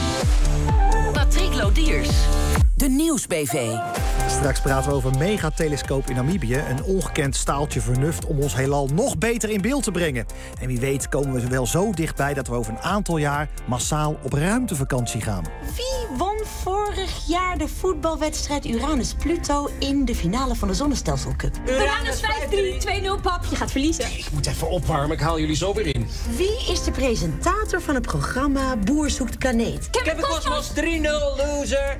Patrick Lodiers. De Nieuwsbv. Straks praten we over een megatelescoop in Namibië. Een ongekend staaltje vernuft om ons heelal nog beter in beeld te brengen. En wie weet komen we wel zo dichtbij dat we over een aantal jaar massaal op ruimtevakantie gaan. Wie won vorig jaar de voetbalwedstrijd Uranus-Pluto in de finale van de Zonnestelsel Cup? Uranus 5-3, 2-0 pap, je gaat verliezen. Ik moet even opwarmen, ik haal jullie zo weer in. Wie is de presentator van het programma Boer zoekt planeet? Kevin Cosmos 3-0, loser.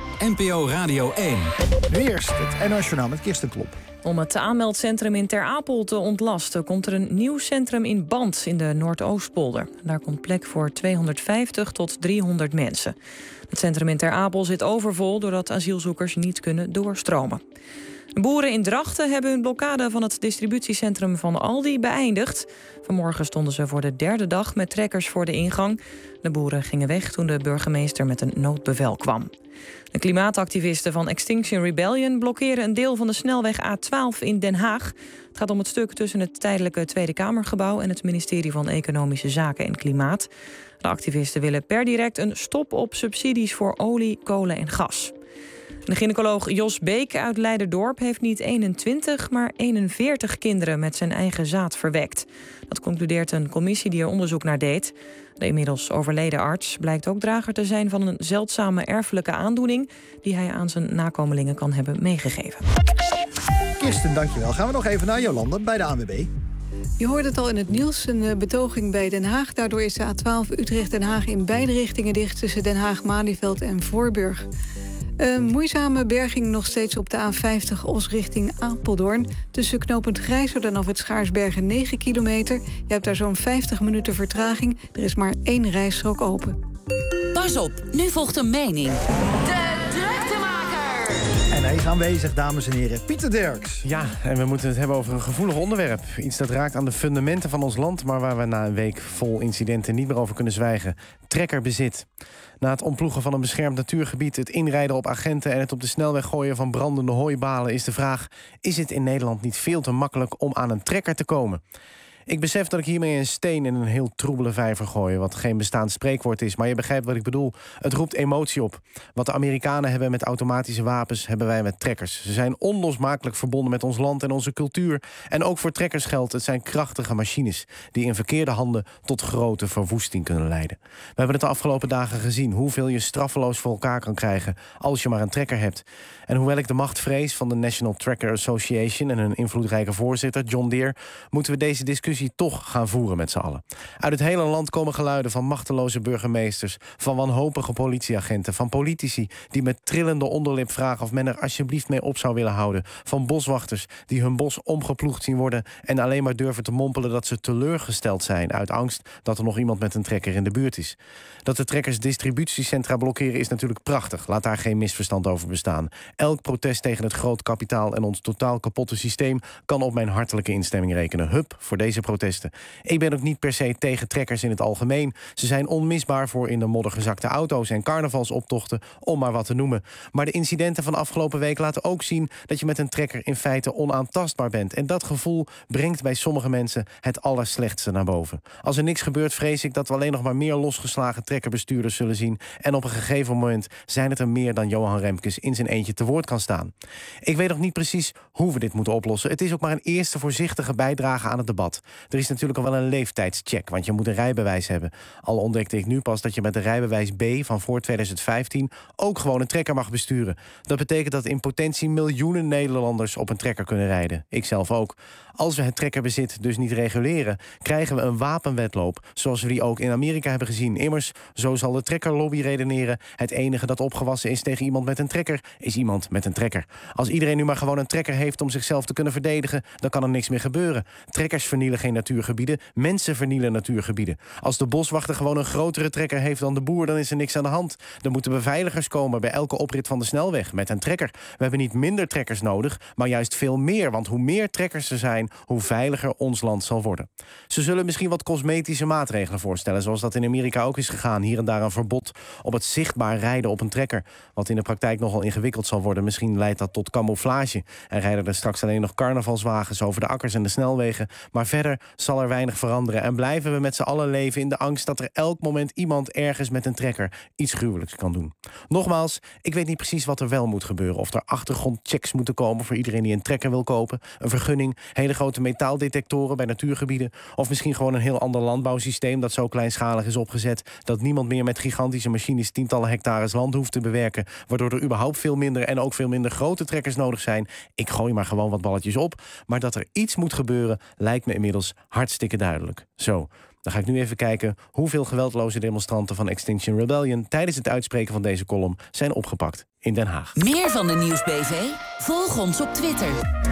NPO Radio 1. Nu eerst het NOS Journaal met Kirsten Klop. Om het aanmeldcentrum in Ter Apel te ontlasten komt er een nieuw centrum in Band in de Noordoostpolder. Daar komt plek voor 250 tot 300 mensen. Het centrum in Ter Apel zit overvol doordat asielzoekers niet kunnen doorstromen. De boeren in Drachten hebben hun blokkade van het distributiecentrum van Aldi beëindigd. Vanmorgen stonden ze voor de 3e dag met trekkers voor de ingang. De boeren gingen weg toen de burgemeester met een noodbevel kwam. De klimaatactivisten van Extinction Rebellion blokkeren een deel van de snelweg A12 in Den Haag. Het gaat om het stuk tussen het tijdelijke Tweede Kamergebouw en het ministerie van Economische Zaken en Klimaat. De activisten willen per direct een stop op subsidies voor olie, kolen en gas. De gynaecoloog Jos Beek uit Leiderdorp heeft niet 21, maar 41 kinderen met zijn eigen zaad verwekt. Dat concludeert een commissie die er onderzoek naar deed. De inmiddels overleden arts blijkt ook drager te zijn van een zeldzame erfelijke aandoening die hij aan zijn nakomelingen kan hebben meegegeven. Kirsten, dankjewel. Gaan we nog even naar Jolanda bij de ANWB. Je hoorde het al in het nieuws, een betoging bij Den Haag. Daardoor is de A12 Utrecht-Den Haag in beide richtingen dicht tussen Den Haag-Malieveld en Voorburg. Moeizame berging nog steeds op de A50 Os richting Apeldoorn. Tussen knooppunt Grijzoord en af het Schaarsbergen 9 kilometer. Je hebt daar zo'n 50 minuten vertraging. Er is maar 1 rijstrook open. Pas op, nu volgt een mening. De druktemaker. En hij is aanwezig, dames en heren. Pieter Derks. Ja, en we moeten het hebben over een gevoelig onderwerp. Iets dat raakt aan de fundamenten van ons land, maar waar we na een week vol incidenten niet meer over kunnen zwijgen. Trekkerbezit. Na het ontploegen van een beschermd natuurgebied, het inrijden op agenten en het op de snelweg gooien van brandende hooibalen is de vraag: is het in Nederland niet veel te makkelijk om aan een trekker te komen? Ik besef dat ik hiermee een steen in een heel troebele vijver gooi, wat geen bestaand spreekwoord is, maar je begrijpt wat ik bedoel. Het roept emotie op. Wat de Amerikanen hebben met automatische wapens, hebben wij met trekkers. Ze zijn onlosmakelijk verbonden met ons land en onze cultuur. En ook voor trekkers geldt, het zijn krachtige machines die in verkeerde handen tot grote verwoesting kunnen leiden. We hebben het de afgelopen dagen gezien, hoeveel je straffeloos voor elkaar kan krijgen als je maar een trekker hebt. En hoewel ik de macht vrees van de National Tracker Association en hun invloedrijke voorzitter John Deere, moeten we deze discussie toch gaan voeren met z'n allen. Uit het hele land komen geluiden van machteloze burgemeesters, van wanhopige politieagenten, van politici die met trillende onderlip vragen of men er alsjeblieft mee op zou willen houden, van boswachters die hun bos omgeploegd zien worden en alleen maar durven te mompelen dat ze teleurgesteld zijn uit angst dat er nog iemand met een trekker in de buurt is. Dat de trekkers distributiecentra blokkeren is natuurlijk prachtig. Laat daar geen misverstand over bestaan. Elk protest tegen het groot kapitaal en ons totaal kapotte systeem kan op mijn hartelijke instemming rekenen. Hup, voor deze deze protesten. Ik ben ook niet per se tegen trekkers in het algemeen. Ze zijn onmisbaar voor in de modder gezakte auto's en carnavalsoptochten, om maar wat te noemen. Maar de incidenten van afgelopen week laten ook zien dat je met een trekker in feite onaantastbaar bent. En dat gevoel brengt bij sommige mensen het allerslechtste naar boven. Als er niks gebeurt, vrees ik dat we alleen nog maar meer losgeslagen trekkerbestuurders zullen zien. En op een gegeven moment zijn het er meer dan Johan Remkes in zijn eentje te woord kan staan. Ik weet nog niet precies hoe we dit moeten oplossen. Het is ook maar een eerste voorzichtige bijdrage aan het debat. Er is natuurlijk al wel een leeftijdscheck, want je moet een rijbewijs hebben. Al ontdekte ik nu pas dat je met een rijbewijs B van voor 2015 ook gewoon een trekker mag besturen. Dat betekent dat in potentie miljoenen Nederlanders op een trekker kunnen rijden. Ikzelf ook. Als we het trekkerbezit dus niet reguleren, krijgen we een wapenwedloop, zoals we die ook in Amerika hebben gezien. Immers, zo zal de trekkerlobby redeneren. Het enige dat opgewassen is tegen iemand met een trekker, is iemand met een trekker. Als iedereen nu maar gewoon een trekker heeft om zichzelf te kunnen verdedigen, dan kan er niks meer gebeuren. Trekkers vernielen geen natuurgebieden, mensen vernielen natuurgebieden. Als de boswachter gewoon een grotere trekker heeft dan de boer, dan is er niks aan de hand. Er moeten beveiligers komen bij elke oprit van de snelweg met een trekker. We hebben niet minder trekkers nodig, maar juist veel meer, want hoe meer trekkers er zijn, hoe veiliger ons land zal worden. Ze zullen misschien wat cosmetische maatregelen voorstellen, zoals dat in Amerika ook is gegaan. Hier en daar een verbod op het zichtbaar rijden op een trekker, wat in de praktijk nogal ingewikkeld zal worden. Misschien leidt dat tot camouflage en rijden er straks alleen nog carnavalswagens over de akkers en de snelwegen. Maar verder zal er weinig veranderen en blijven we met z'n allen leven in de angst dat er elk moment iemand ergens met een trekker iets gruwelijks kan doen. Nogmaals, ik weet niet precies wat er wel moet gebeuren. Of er achtergrondchecks moeten komen voor iedereen die een trekker wil kopen, een vergunning, hele grote metaaldetectoren bij natuurgebieden, of misschien gewoon een heel ander landbouwsysteem dat zo kleinschalig is opgezet dat niemand meer met gigantische machines tientallen hectares land hoeft te bewerken, waardoor er überhaupt veel minder en ook veel minder grote trekkers nodig zijn. Ik gooi maar gewoon wat balletjes op. Maar dat er iets moet gebeuren, lijkt me inmiddels hartstikke duidelijk. Zo, dan ga ik nu even kijken hoeveel geweldloze demonstranten van Extinction Rebellion tijdens het uitspreken van deze column zijn opgepakt in Den Haag. Meer van de Nieuwsbv? Volg ons op Twitter.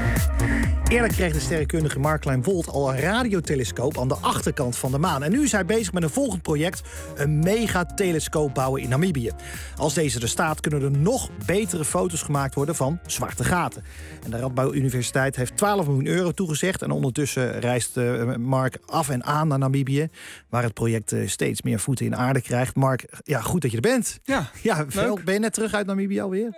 Eerlijk kreeg de sterrenkundige Mark Wolt al een radiotelescoop aan de achterkant van de maan. En nu is hij bezig met een volgend project, een megatelescoop bouwen in Namibië. Als deze er staat, kunnen er nog betere foto's gemaakt worden van zwarte gaten. En de Radboud Universiteit heeft 12 miljoen euro toegezegd. En ondertussen reist Mark af en aan naar Namibië, waar het project steeds meer voeten in aarde krijgt. Mark, ja, goed dat je er bent. Ja, veel. Ben je net terug uit Namibië alweer?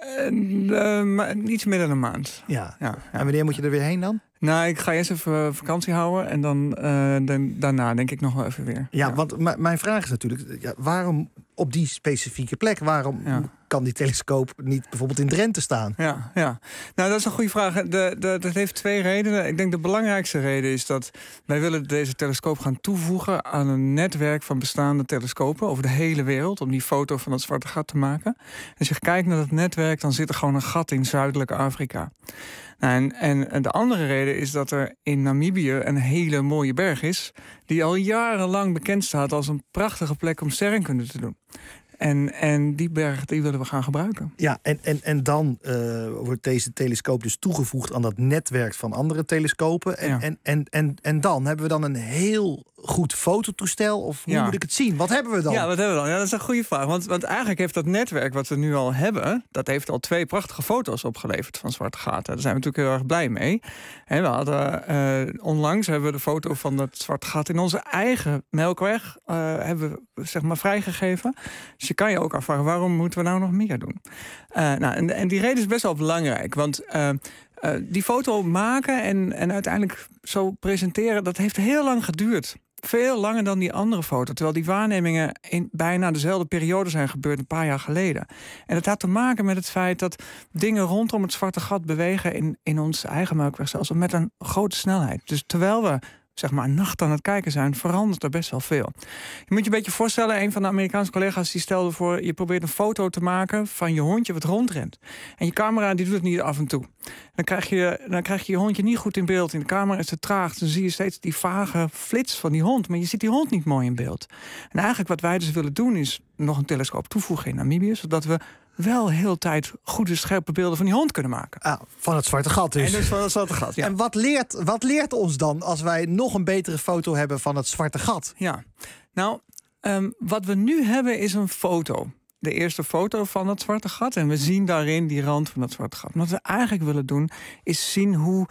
Iets meer dan een maand. Ja. En wanneer moet je er weer heen dan? Nou, ik ga eerst even vakantie houden en dan daarna denk ik nog wel even weer. Ja, want mijn vraag is natuurlijk, waarom op die specifieke plek? Waarom kan die telescoop niet bijvoorbeeld in Drenthe staan? Ja. Nou, dat is een goede vraag. Dat heeft twee redenen. Ik denk de belangrijkste reden is dat wij willen deze telescoop gaan toevoegen aan een netwerk van bestaande telescopen over de hele wereld, om die foto van het zwarte gat te maken. Als je kijkt naar dat netwerk, dan zit er gewoon een gat in zuidelijke Afrika. Nou, en de andere reden is dat er in Namibië een hele mooie berg is, die al jarenlang bekend staat als een prachtige plek om sterrenkunde te doen. En die berg die willen we gaan gebruiken. Ja, en dan wordt deze telescoop dus toegevoegd aan dat netwerk van andere telescopen. En dan hebben we dan een heel goed fototoestel? Of hoe moet ik het zien? Wat hebben we dan? Ja, wat hebben we dan? Ja, dat is een goede vraag. Want eigenlijk heeft dat netwerk wat we nu al hebben, dat heeft al 2 prachtige foto's opgeleverd van zwarte gaten. Daar zijn we natuurlijk heel erg blij mee. En we hadden onlangs hebben we de foto van dat zwarte gat in onze eigen Melkweg hebben we zeg maar vrijgegeven. Dus je kan je ook afvragen, waarom moeten we nou nog meer doen? En die reden is best wel belangrijk. Want die foto maken en uiteindelijk zo presenteren, dat heeft heel lang geduurd. Veel langer dan die andere foto. Terwijl die waarnemingen in bijna dezelfde periode zijn gebeurd, een paar jaar geleden. En dat had te maken met het feit dat dingen rondom het zwarte gat bewegen in ons eigen Melkwegstelsel met een grote snelheid. Dus terwijl we zeg maar een nacht aan het kijken zijn, verandert er best wel veel. Je moet je een beetje voorstellen, een van de Amerikaanse collega's die stelde voor, je probeert een foto te maken van je hondje wat rondrent. En je camera die doet het niet af en toe. Dan krijg je hondje niet goed in beeld. In de camera is te traag. Dan zie je steeds die vage flits van die hond. Maar je ziet die hond niet mooi in beeld. En eigenlijk wat wij dus willen doen is nog een telescoop toevoegen in Namibië, zodat we wel heel tijd goede scherpe beelden van die hond kunnen maken. Van het zwarte gat dus. En dus van het zwarte gat, ja. En wat leert ons dan als wij nog een betere foto hebben van het zwarte gat? Ja, nou, wat we nu hebben is een foto. De eerste foto van het zwarte gat. En we zien daarin die rand van het zwarte gat. Wat we eigenlijk willen doen is zien hoe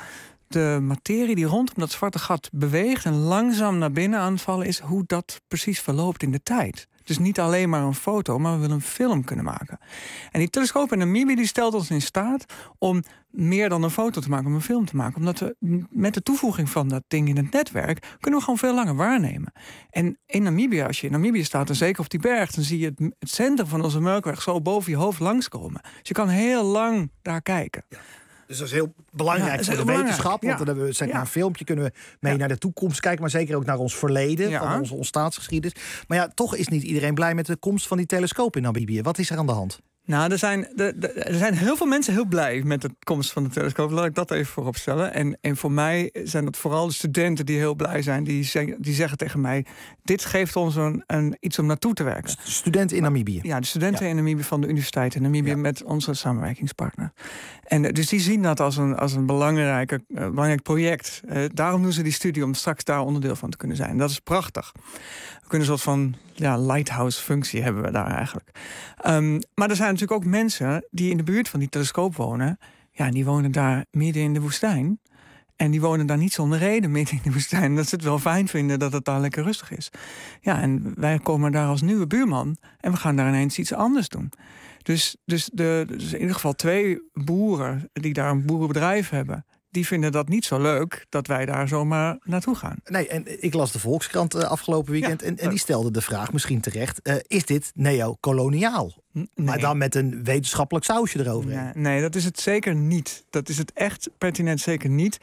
de materie die rondom dat zwarte gat beweegt en langzaam naar binnen aan het vallen is, hoe dat precies verloopt in de tijd. Dus niet alleen maar een foto, maar we willen een film kunnen maken. En die telescoop in Namibië die stelt ons in staat om meer dan een foto te maken, om een film te maken. Omdat we met de toevoeging van dat ding in het netwerk kunnen we gewoon veel langer waarnemen. En in Namibië, als je in Namibië staat en zeker op die berg, dan zie je het centrum van onze Melkweg zo boven je hoofd langskomen. Dus je kan heel lang daar kijken. Ja. Dus dat is heel belangrijk voor de wetenschap. Want dan hebben we naar een filmpje, kunnen we mee naar de toekomst kijken, maar zeker ook naar ons verleden, van onze ontstaansgeschiedenis. Maar ja, toch is niet iedereen blij met de komst van die telescoop in Namibië. Wat is er aan de hand? Nou, er zijn heel veel mensen heel blij met de komst van de telescoop. Laat ik dat even voorop stellen. En voor mij zijn dat vooral de studenten die heel blij zijn. Die zeggen tegen mij, dit geeft ons iets om naartoe te werken. Studenten in Namibië? Ja, de studenten in Namibië van de universiteit in Namibië met onze samenwerkingspartner. En dus die zien dat als een belangrijk project. Daarom doen ze die studie om straks daar onderdeel van te kunnen zijn. Dat is prachtig. We kunnen een soort van lighthouse-functie hebben we daar eigenlijk. Maar er zijn natuurlijk ook mensen die in de buurt van die telescoop wonen. Ja, en die wonen daar midden in de woestijn. En die wonen daar niet zonder reden midden in de woestijn. Dat ze het wel fijn vinden dat het daar lekker rustig is. Ja, en wij komen daar als nieuwe buurman. En we gaan daar ineens iets anders doen. Dus in ieder geval 2 boeren die daar een boerenbedrijf hebben, die vinden dat niet zo leuk dat wij daar zomaar naartoe gaan. Nee, en ik las de Volkskrant afgelopen weekend en die stelde de vraag, misschien terecht, is dit neocoloniaal? Nee. Maar dan met een wetenschappelijk sausje erover. Nee, dat is het zeker niet. Dat is het echt pertinent zeker niet.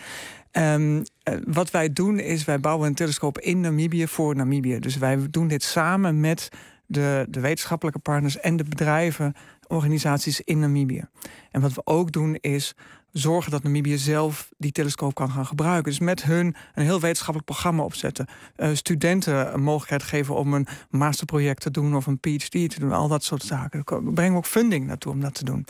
Wat wij doen is, wij bouwen een telescoop in Namibië voor Namibië. Dus wij doen dit samen met de wetenschappelijke partners en de bedrijven, organisaties in Namibië. En wat we ook doen is zorgen dat Namibië zelf die telescoop kan gaan gebruiken. Dus met hun een heel wetenschappelijk programma opzetten. Studenten een mogelijkheid geven om een masterproject te doen of een PhD te doen. Al dat soort zaken. We brengen ook funding naartoe om dat te doen.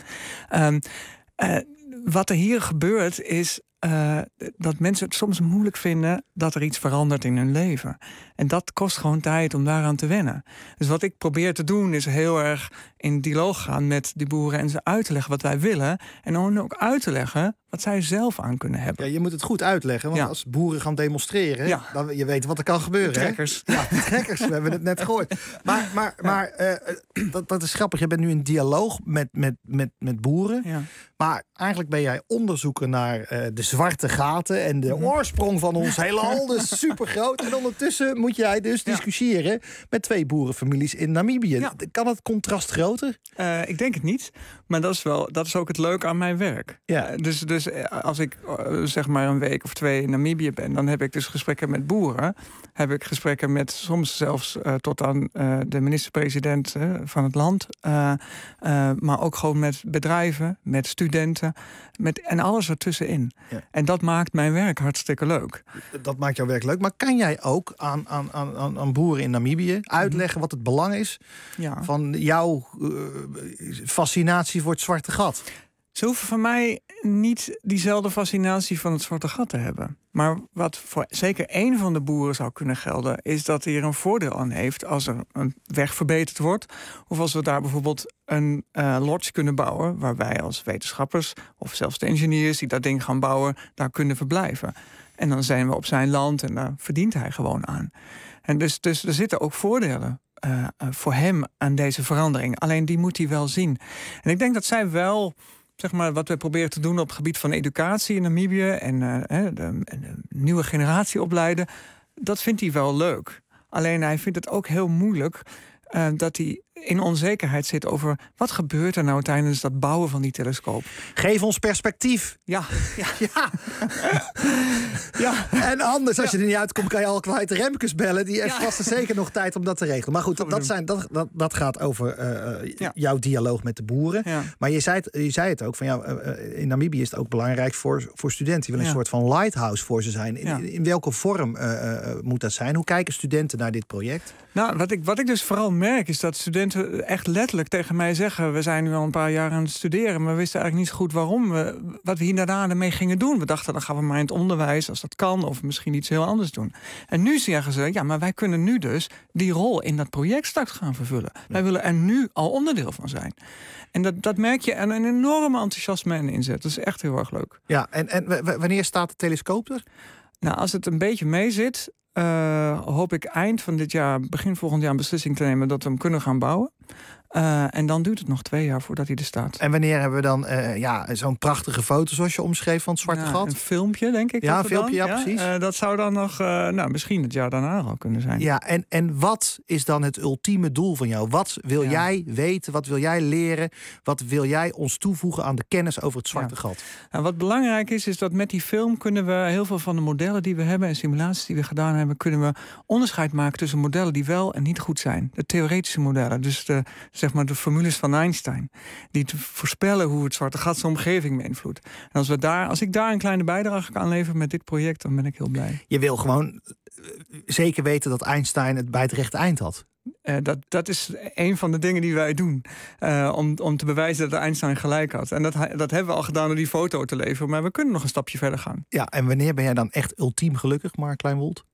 Wat er hier gebeurt is dat mensen het soms moeilijk vinden dat er iets verandert in hun leven. En dat kost gewoon tijd om daaraan te wennen. Dus wat ik probeer te doen is heel erg in dialoog gaan met die boeren en ze uit te leggen wat wij willen. En dan ook uit te leggen wat zij zelf aan kunnen hebben. Ja, je moet het goed uitleggen, want als boeren gaan demonstreren, dan je weet wat er kan gebeuren. Trekkers. Hè? Ja, trekkers, we hebben het net gehoord. Maar dat is grappig, je bent nu in dialoog met boeren. Ja. Maar eigenlijk ben jij onderzoeker naar de zwarte gaten en de oorsprong van ons heelal. Dus supergroot. En ondertussen moet jij dus discussiëren met 2 boerenfamilies in Namibië. Ja. Kan het contrast groter? Ik denk het niet. Maar dat is ook het leuke aan mijn werk. Ja. Dus als ik zeg maar een week of 2 in Namibië ben, dan heb ik dus gesprekken met boeren. Heb ik gesprekken met soms zelfs tot aan de minister-president van het land. Maar ook gewoon met bedrijven, met studenten. En alles ertussenin. Ja. En dat maakt mijn werk hartstikke leuk. Dat maakt jouw werk leuk. Maar kan jij ook aan boeren in Namibië uitleggen wat het belang is van jouw fascinatie voor het zwarte gat? Ze hoeven van mij niet diezelfde fascinatie van het zwarte gat te hebben. Maar wat voor zeker 1 van de boeren zou kunnen gelden, is dat hij er een voordeel aan heeft als er een weg verbeterd wordt. Of als we daar bijvoorbeeld een lodge kunnen bouwen, waar wij als wetenschappers of zelfs de engineers die dat ding gaan bouwen, daar kunnen verblijven. En dan zijn we op zijn land en daar verdient hij gewoon aan. En dus er zitten ook voordelen voor hem aan deze verandering. Alleen die moet hij wel zien. En ik denk dat zij wel, zeg maar, wat we proberen te doen op het gebied van educatie in Namibië en de nieuwe generatie opleiden, dat vindt hij wel leuk. Alleen hij vindt het ook heel moeilijk dat hij in onzekerheid zit over wat gebeurt er nou tijdens dat bouwen van die telescoop. Geef ons perspectief. Ja. En anders, als je er niet uitkomt, kan je al kwijt Remkes bellen. Die heeft vast en zeker nog tijd om dat te regelen. Maar goed, dat gaat over jouw dialoog met de boeren. Ja. Maar je zei het ook, van in Namibië is het ook belangrijk voor studenten. Je wil een soort van lighthouse voor ze zijn. In welke vorm moet dat zijn? Hoe kijken studenten naar dit project? Nou, wat ik dus vooral merk is dat studenten studenten echt letterlijk tegen mij zeggen... we zijn nu al een paar jaar aan het studeren... maar we wisten eigenlijk niet zo goed wat we hier daarna ermee gingen doen. We dachten, dan gaan we maar in het onderwijs, als dat kan... of misschien iets heel anders doen. En nu zeggen ze, ja, maar wij kunnen nu dus... die rol in dat project straks gaan vervullen. Wij willen er nu al onderdeel van zijn. En dat merk je aan een enorme enthousiasme en inzet. Dat is echt heel erg leuk. Ja, en wanneer staat de telescoop er? Nou, als het een beetje mee zit... hoop ik eind van dit jaar, begin volgend jaar... een beslissing te nemen dat we hem kunnen gaan bouwen. En dan duurt het nog 2 jaar voordat hij er staat. En wanneer hebben we dan zo'n prachtige foto... zoals je omschreef van het Zwarte Gat? Een filmpje, denk ik. Ja, een filmpje, precies. Dat zou dan nog misschien het jaar daarna al kunnen zijn. Ja, en wat is dan het ultieme doel van jou? Wat wil jij weten? Wat wil jij leren? Wat wil jij ons toevoegen aan de kennis over het Zwarte Gat? Nou, wat belangrijk is dat met die film kunnen we... heel veel van de modellen die we hebben... en simulaties die we gedaan hebben... kunnen we onderscheid maken tussen modellen die wel en niet goed zijn. De theoretische modellen, dus de formules van Einstein. Die te voorspellen hoe het Zwarte Gat zijn omgeving beïnvloedt. En als ik daar een kleine bijdrage kan leveren met dit project... dan ben ik heel blij. Je wil gewoon zeker weten dat Einstein het bij het rechte eind had. Dat is een van de dingen die wij doen. Om te bewijzen dat Einstein gelijk had. En dat hebben we al gedaan door die foto te leveren. Maar we kunnen nog een stapje verder gaan. Ja, en wanneer ben jij dan echt ultiem gelukkig, Mark Kleinwold?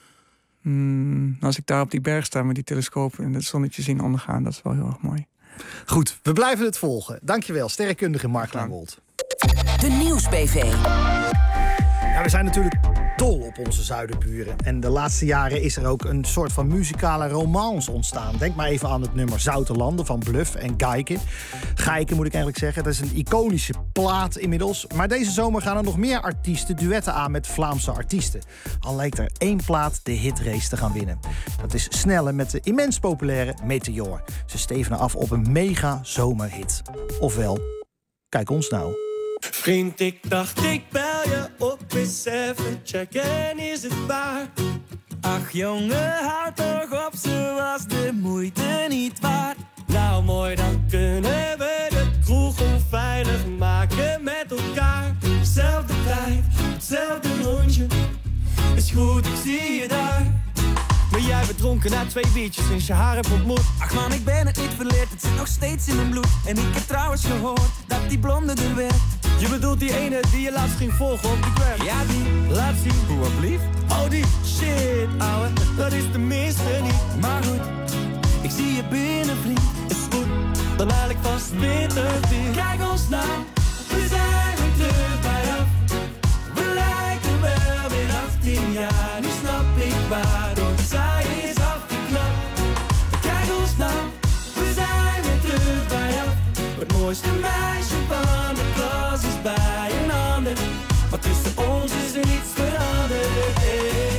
Als ik daar op die berg sta met die telescoop... en het zonnetje zien ondergaan, dat is wel heel erg mooi. Goed, we blijven het volgen. Dankjewel, sterrenkundige Mark Kleinwold. De Nieuws-BV. Ja, we zijn natuurlijk dol op onze zuidenburen. En de laatste jaren is er ook een soort van muzikale romance ontstaan. Denk maar even aan het nummer Zoute Landen van Bluff en Geiken. Geiken moet ik eigenlijk zeggen. Dat is een iconische plaat inmiddels. Maar deze zomer gaan er nog meer artiesten duetten aan met Vlaamse artiesten. Al lijkt er 1 plaat de hitrace te gaan winnen. Dat is Snelle met de immens populaire Meteor. Ze stevenen af op een mega zomerhit. Ofwel, kijk ons nou. Vriend, ik dacht ik bel je op, eens even checken, is het waar? Ach jongen, houd toch op, zo was de moeite niet waard. Nou mooi, dan kunnen we de kroeg onveilig maken met elkaar. Zelfde tijd, hetzelfde rondje, is goed, ik zie je daar. Ben jij bedronken na 2 biertjes sinds je haar hebt ontmoet? Ach man, ik ben het niet verleerd, het zit nog steeds in mijn bloed. En ik heb trouwens gehoord dat die blonde er werd. Je bedoelt die ene die je laatst ging volgen op de gram? Ja, die. Laat zien. Hoe wat lief? Oh, die. Shit, ouwe. Dat is de minste niet. Maar goed, ik zie je binnen, vriend. Is goed, dan haal ik vast bitter weer. Kijk ons nou, we zijn weer terug bij af. We lijken wel weer 18 jaar. Nu snap ik waardoor zij is afgeknapt. Kijk ons nou, we zijn weer terug bij af. Het mooiste meisje van de klas is bij een ander. Maar tussen ons is er niets veranderd. Hey.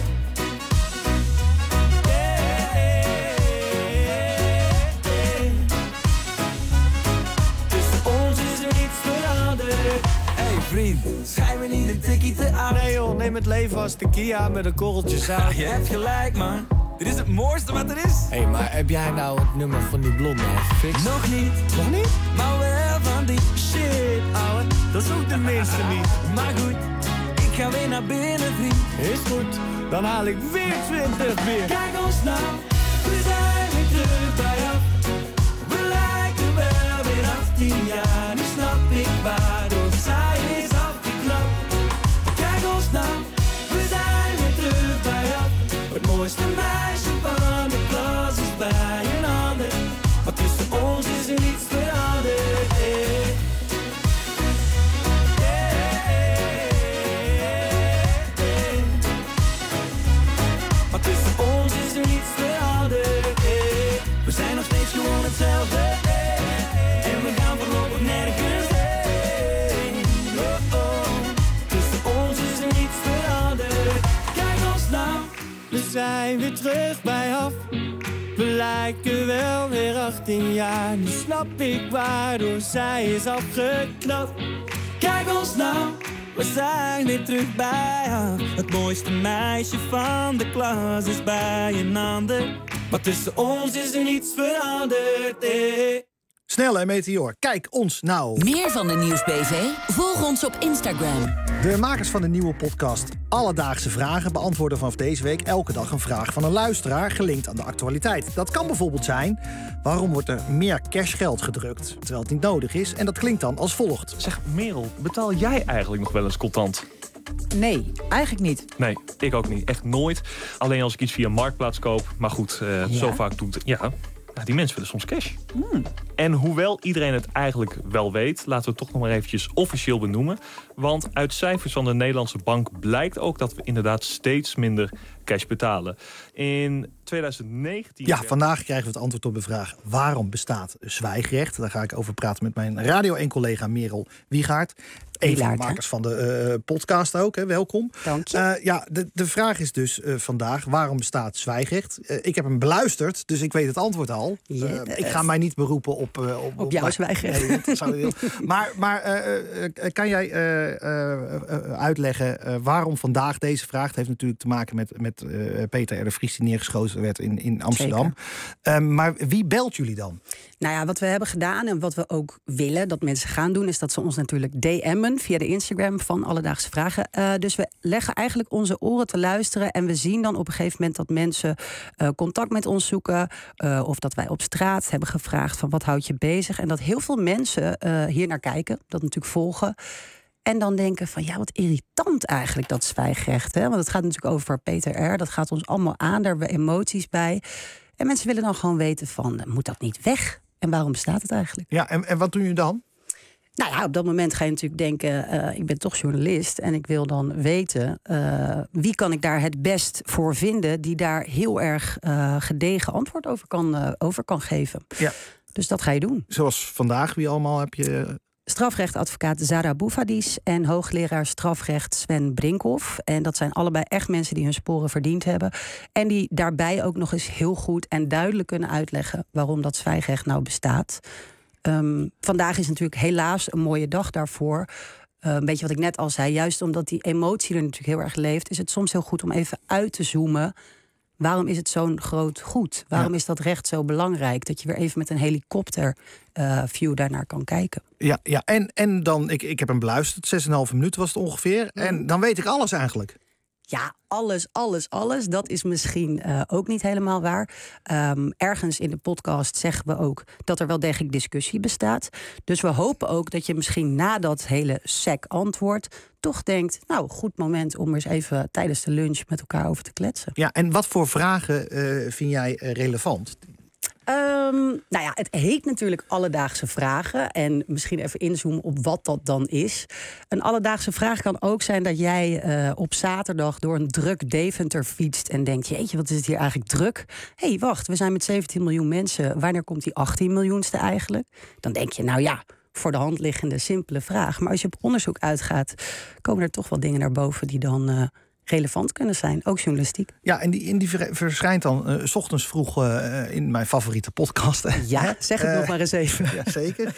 Tussen ons is er niets veranderd. Hey vriend, schijn me niet een tikkie te aan. Nee joh, neem het leven als tequila met een korreltje zout. Je hebt gelijk man, dit is het mooiste wat er is. Hé, maar heb jij nou het nummer van die blonde al gefixt? Nog niet. Nog niet? Maar wel van die shit, ouwe. Dat is ook de minste niet. Maar goed, ik ga weer naar binnen, vriend. Is goed, dan haal ik weer 20 bier. Kijk ons nou, we zijn weer terug bij af. We lijken wel weer 18 jaar. Nu snap ik waardoor zij is afgeknapt. Kijk ons nou, we zijn weer terug bij af. Het mooiste meisje van de klas is bij een ander. Maar tussen ons is er niets veranderd. Hey. Maar tussen ons is er niets veranderd. Hey. We zijn nog steeds gewoon hetzelfde. Hey. En we gaan voorlopig nergens heen. Oh, oh. Tussen ons is er niets veranderd. Kijk ons nou, we zijn weer terug bij af. We lijken wel weer 18 jaar. Nu snap ik waardoor zij is afgeknapt. Kijk ons nou, we zijn weer terug bij af. Het mooiste meisje van de klas is bij een ander. Maar tussen ons is er niets veranderd. Snelle Meteor, kijk ons nou. Meer van de Nieuwsbv? Volg ons op Instagram. De makers van de nieuwe podcast Alledaagse Vragen beantwoorden vanaf deze week elke dag een vraag van een luisteraar gelinkt aan de actualiteit. Dat kan bijvoorbeeld zijn: waarom wordt er meer cashgeld gedrukt terwijl het niet nodig is? En dat klinkt dan als volgt. Zeg Merel, betaal jij eigenlijk nog wel eens contant? Nee, eigenlijk niet. Nee, ik ook niet. Echt nooit. Alleen als ik iets via Marktplaats koop. Maar goed, zo vaak doet het. Ja, die mensen willen soms cash. En hoewel iedereen het eigenlijk wel weet, laten we het toch nog maar eventjes officieel benoemen. Want uit cijfers van de Nederlandse Bank blijkt ook dat we inderdaad steeds minder cash betalen. In 2019... Ja, vandaag krijgen we het antwoord op de vraag: waarom bestaat zwijgrecht? Daar ga ik over praten met mijn Radio 1-collega Merel Wiegaert. Een van de makers van de podcast ook, hè? Welkom. Dank je. De vraag is dus vandaag: waarom bestaat zwijgrecht? Ik heb hem beluisterd, dus ik weet het antwoord al. Ik ga mij niet beroepen op jouw zwijgrecht. Nee, dat zou ik niet. Maar kan jij uitleggen waarom vandaag deze vraag? Het heeft natuurlijk te maken met Peter R. de Vries die neergeschoten werd in Amsterdam. Maar wie belt jullie dan? Nou ja, wat we hebben gedaan en wat we ook willen dat mensen gaan doen, is dat ze ons natuurlijk DM'en via de Instagram van Alledaagse Vragen. Dus we leggen eigenlijk onze oren te luisteren en we zien dan op een gegeven moment dat mensen contact met ons zoeken. Of dat wij op straat hebben gevraagd van wat houdt je bezig. En dat heel veel mensen hier naar kijken, dat natuurlijk volgen. En dan denken van ja, wat irritant eigenlijk dat zwijgrecht. Hè? Want het gaat natuurlijk over Peter R. Dat gaat ons allemaal aan, daar hebben we emoties bij. En mensen willen dan gewoon weten van, moet dat niet weg? En waarom bestaat het eigenlijk? Ja, en wat doen jullie dan? Nou ja, op dat moment ga je natuurlijk denken, ik ben toch journalist en ik wil dan weten wie kan ik daar het best voor vinden die daar heel erg gedegen antwoord over kan geven. Ja. Dus dat ga je doen. Zoals vandaag, wie allemaal heb je? Strafrechtadvocaat Zara Boufadis en hoogleraar strafrecht Sven Brinkhoff. En dat zijn allebei echt mensen die hun sporen verdiend hebben. En die daarbij ook nog eens heel goed en duidelijk kunnen uitleggen waarom dat zwijgrecht nou bestaat. Vandaag is natuurlijk helaas een mooie dag daarvoor. Een beetje wat ik net al zei, juist omdat die emotie er natuurlijk heel erg leeft, is het soms heel goed om even uit te zoomen. Waarom is het zo'n groot goed? Waarom is dat recht zo belangrijk? Dat je weer even met een helikopterview daarnaar kan kijken. Ja, en dan, ik heb hem beluisterd, 6,5 minuten was het ongeveer. En dan weet ik alles eigenlijk. Ja, alles. Dat is misschien ook niet helemaal waar. Ergens in de podcast zeggen we ook dat er wel degelijk discussie bestaat. Dus we hopen ook dat je misschien na dat hele sec antwoord toch denkt, nou, goed moment om eens even tijdens de lunch met elkaar over te kletsen. Ja, en wat voor vragen vind jij relevant? Nou ja, het heet natuurlijk Alledaagse Vragen. En misschien even inzoomen op wat dat dan is. Een alledaagse vraag kan ook zijn dat jij op zaterdag door een druk Deventer fietst en denkt, jeetje, wat is het hier eigenlijk druk? Hé, wacht, we zijn met 17 miljoen mensen. Wanneer komt die 18 miljoenste eigenlijk? Dan denk je, nou ja, voor de hand liggende simpele vraag. Maar als je op onderzoek uitgaat, komen er toch wel dingen naar boven die dan relevant kunnen zijn, ook journalistiek. Ja, en die verschijnt dan 's ochtends vroeg in mijn favoriete podcast. Ja, zeg het nog maar eens even. Ja, zeker.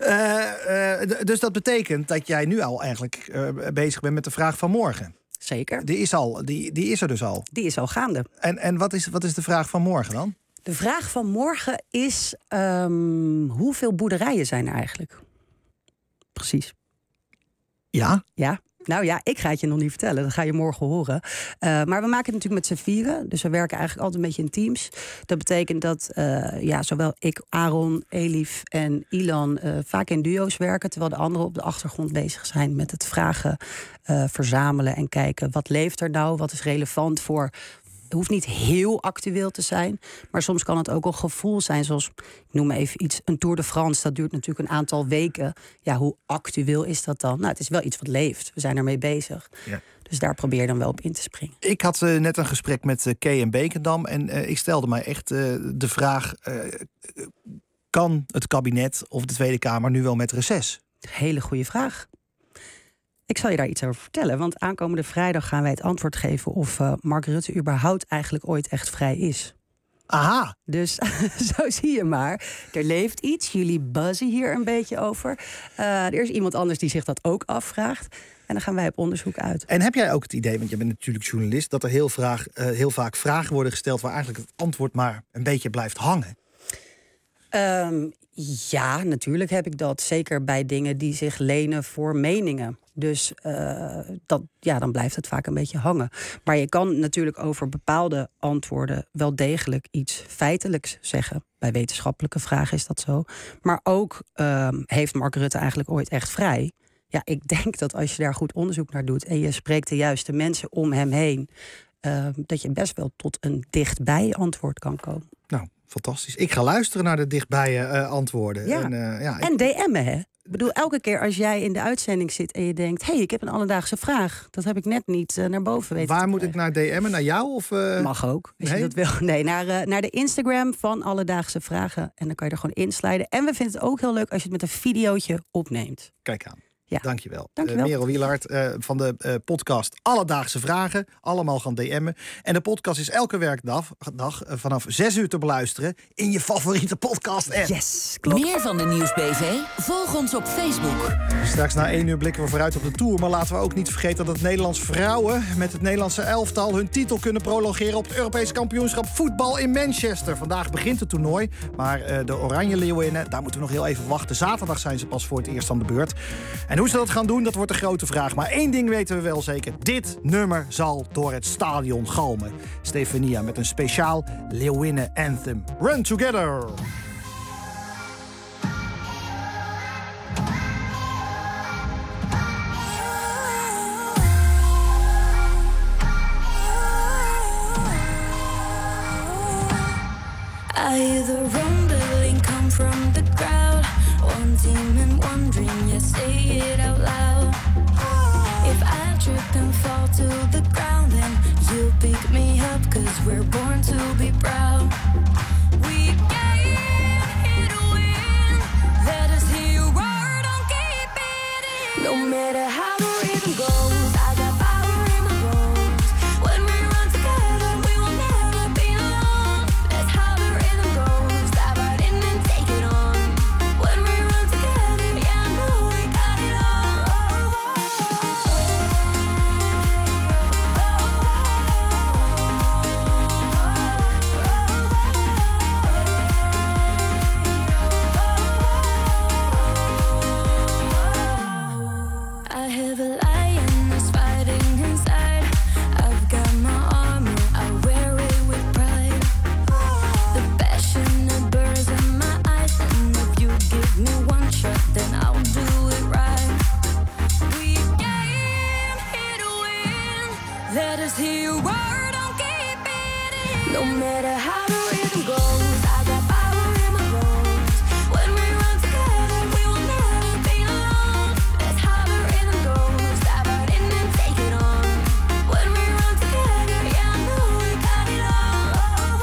Dus dat betekent dat jij nu al eigenlijk bezig bent met de vraag van morgen. Zeker. Die is er dus al. Die is al gaande. En wat is de vraag van morgen dan? De vraag van morgen is, hoeveel boerderijen zijn er eigenlijk? Precies. Ja? Ja. Nou ja, ik ga het je nog niet vertellen. Dat ga je morgen horen. Maar we maken het natuurlijk met z'n vieren. Dus we werken eigenlijk altijd een beetje in teams. Dat betekent dat zowel ik, Aaron, Elif en Ilan vaak in duo's werken, terwijl de anderen op de achtergrond bezig zijn met het vragen verzamelen en kijken wat leeft er nou, wat is relevant voor. Het hoeft niet heel actueel te zijn, maar soms kan het ook een gevoel zijn, zoals, ik noem even iets, een Tour de France. Dat duurt natuurlijk een aantal weken. Ja, hoe actueel is dat dan? Nou, het is wel iets wat leeft. We zijn ermee bezig. Ja. Dus daar probeer je dan wel op in te springen. Ik had net een gesprek met Kay en Bekendam en ik stelde mij echt de vraag, kan het kabinet of de Tweede Kamer nu wel met reces? Hele goede vraag. Ik zal je daar iets over vertellen, want aankomende vrijdag gaan wij het antwoord geven of Mark Rutte überhaupt eigenlijk ooit echt vrij is. Aha! Dus zo zie je maar. Er leeft iets, jullie buzzen hier een beetje over. Er is iemand anders die zich dat ook afvraagt. En dan gaan wij op onderzoek uit. En heb jij ook het idee, want je bent natuurlijk journalist, dat er heel vaak vragen worden gesteld waar eigenlijk het antwoord maar een beetje blijft hangen? Ja, natuurlijk heb ik dat. Zeker bij dingen die zich lenen voor meningen. Dus dan blijft het vaak een beetje hangen. Maar je kan natuurlijk over bepaalde antwoorden wel degelijk iets feitelijks zeggen. Bij wetenschappelijke vragen is dat zo. Maar ook heeft Mark Rutte eigenlijk ooit echt vrij? Ja, ik denk dat als je daar goed onderzoek naar doet en je spreekt de juiste mensen om hem heen, dat je best wel tot een dichtbij antwoord kan komen. Nou, fantastisch. Ik ga luisteren naar de dichtbij antwoorden. Ja. En DM'en, hè? Ik bedoel, elke keer als jij in de uitzending zit en je denkt, ik heb een alledaagse vraag. Dat heb ik net niet naar boven weten. Waar moet ik naar DM'en? Naar jou? Of, Mag ook, als je dat wil. Nee, naar de Instagram van Alledaagse Vragen. En dan kan je er gewoon insliden. En we vinden het ook heel leuk als je het met een videootje opneemt. Kijk aan. Ja. Dankjewel. Dankjewel. Merel Wielaert van de podcast Alledaagse Vragen. Allemaal gaan DM'en. En de podcast is elke werkdag vanaf 6 uur te beluisteren in je favoriete podcast-app. Yes, klopt. Meer van de Nieuwsbv? Volg ons op Facebook. Straks na 1 uur blikken we vooruit op de Tour. Maar laten we ook niet vergeten dat het Nederlands vrouwen met het Nederlandse elftal hun titel kunnen prolongeren op het Europese kampioenschap voetbal in Manchester. Vandaag begint het toernooi. Maar de Oranje Leeuwinnen, daar moeten we nog heel even wachten. Zaterdag zijn ze pas voor het eerst aan de beurt. En hoe ze dat gaan doen, dat wordt de grote vraag. Maar 1 ding weten we wel zeker. Dit nummer zal door het stadion galmen. Stefania met een speciaal Leeuwinnen anthem. Run Together! I hear the rumbling come from the crowd. One demon wondering, yeah, say it out loud. If I trip and fall to the ground, then you'll pick me up, 'cause we're born to be proud. We came here to win. Let us hear your word, don't keep it in. No matter how the rhythm goes, I got power in my bones. When we run together, we will never be alone. That's how the rhythm goes. Dive right in and take it on. When we run together, yeah, I know we got it all. I have a lion that's fighting inside. I've got my armor, I wear it with pride. The passion that burns in my eyes, and if you give me one shot, then I'll do it right. We came here to win. Let us hear your word, don't keep it in. No matter how the rhythm goes, I got power in my bones. When we run together, we will never be alone. That's how the rhythm goes. Dive right in and take it on. When we run together, yeah, I know we got it all.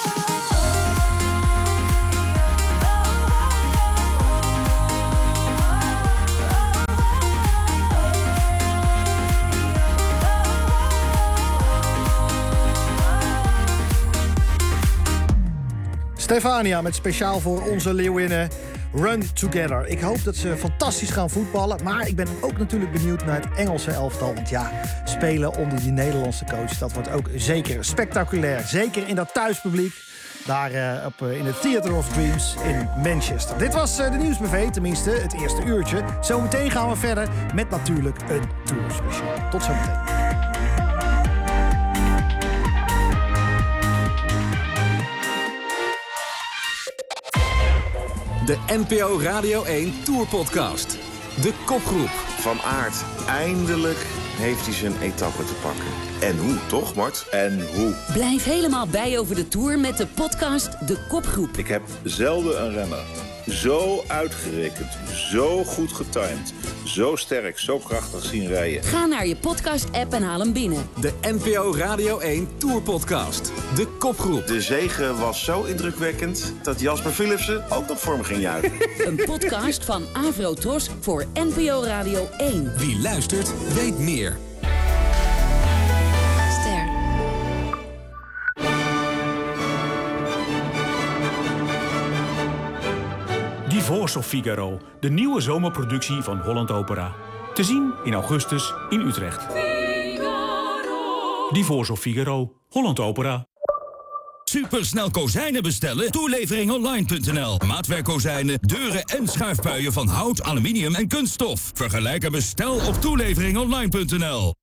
Stefania met speciaal voor onze Leeuwinnen Run Together. Ik hoop dat ze fantastisch gaan voetballen. Maar ik ben ook natuurlijk benieuwd naar het Engelse elftal. Want ja, spelen onder die Nederlandse coach, dat wordt ook zeker spectaculair. Zeker in dat thuispubliek. Daar in het Theatre of Dreams in Manchester. Dit was de Nieuwsbv, tenminste het eerste uurtje. Zometeen gaan we verder met natuurlijk een tourspecial. Tot zometeen. De NPO Radio 1 Tourpodcast. De kopgroep. Van Aert, eindelijk heeft hij zijn etappe te pakken. En hoe, toch, Mart? En hoe? Blijf helemaal bij over de Tour met de podcast De Kopgroep. Ik heb zelden een renner zo uitgerekend, zo goed getimed, zo sterk, zo krachtig zien rijden. Ga naar je podcast-app en haal hem binnen. De NPO Radio 1 Tourpodcast. De kopgroep. De zege was zo indrukwekkend dat Jasper Philipsen ook nog voor me ging juichen. Een podcast van Avrotros voor NPO Radio 1. Wie luistert, weet meer. Divorce of Figaro, de nieuwe zomerproductie van Holland Opera. Te zien in augustus in Utrecht. Divorce of Figaro, Holland Opera. Supersnel kozijnen bestellen? Toeleveringonline.nl. Maatwerkkozijnen, deuren en schuifpuien van hout, aluminium en kunststof. Vergelijk en bestel op toeleveringonline.nl.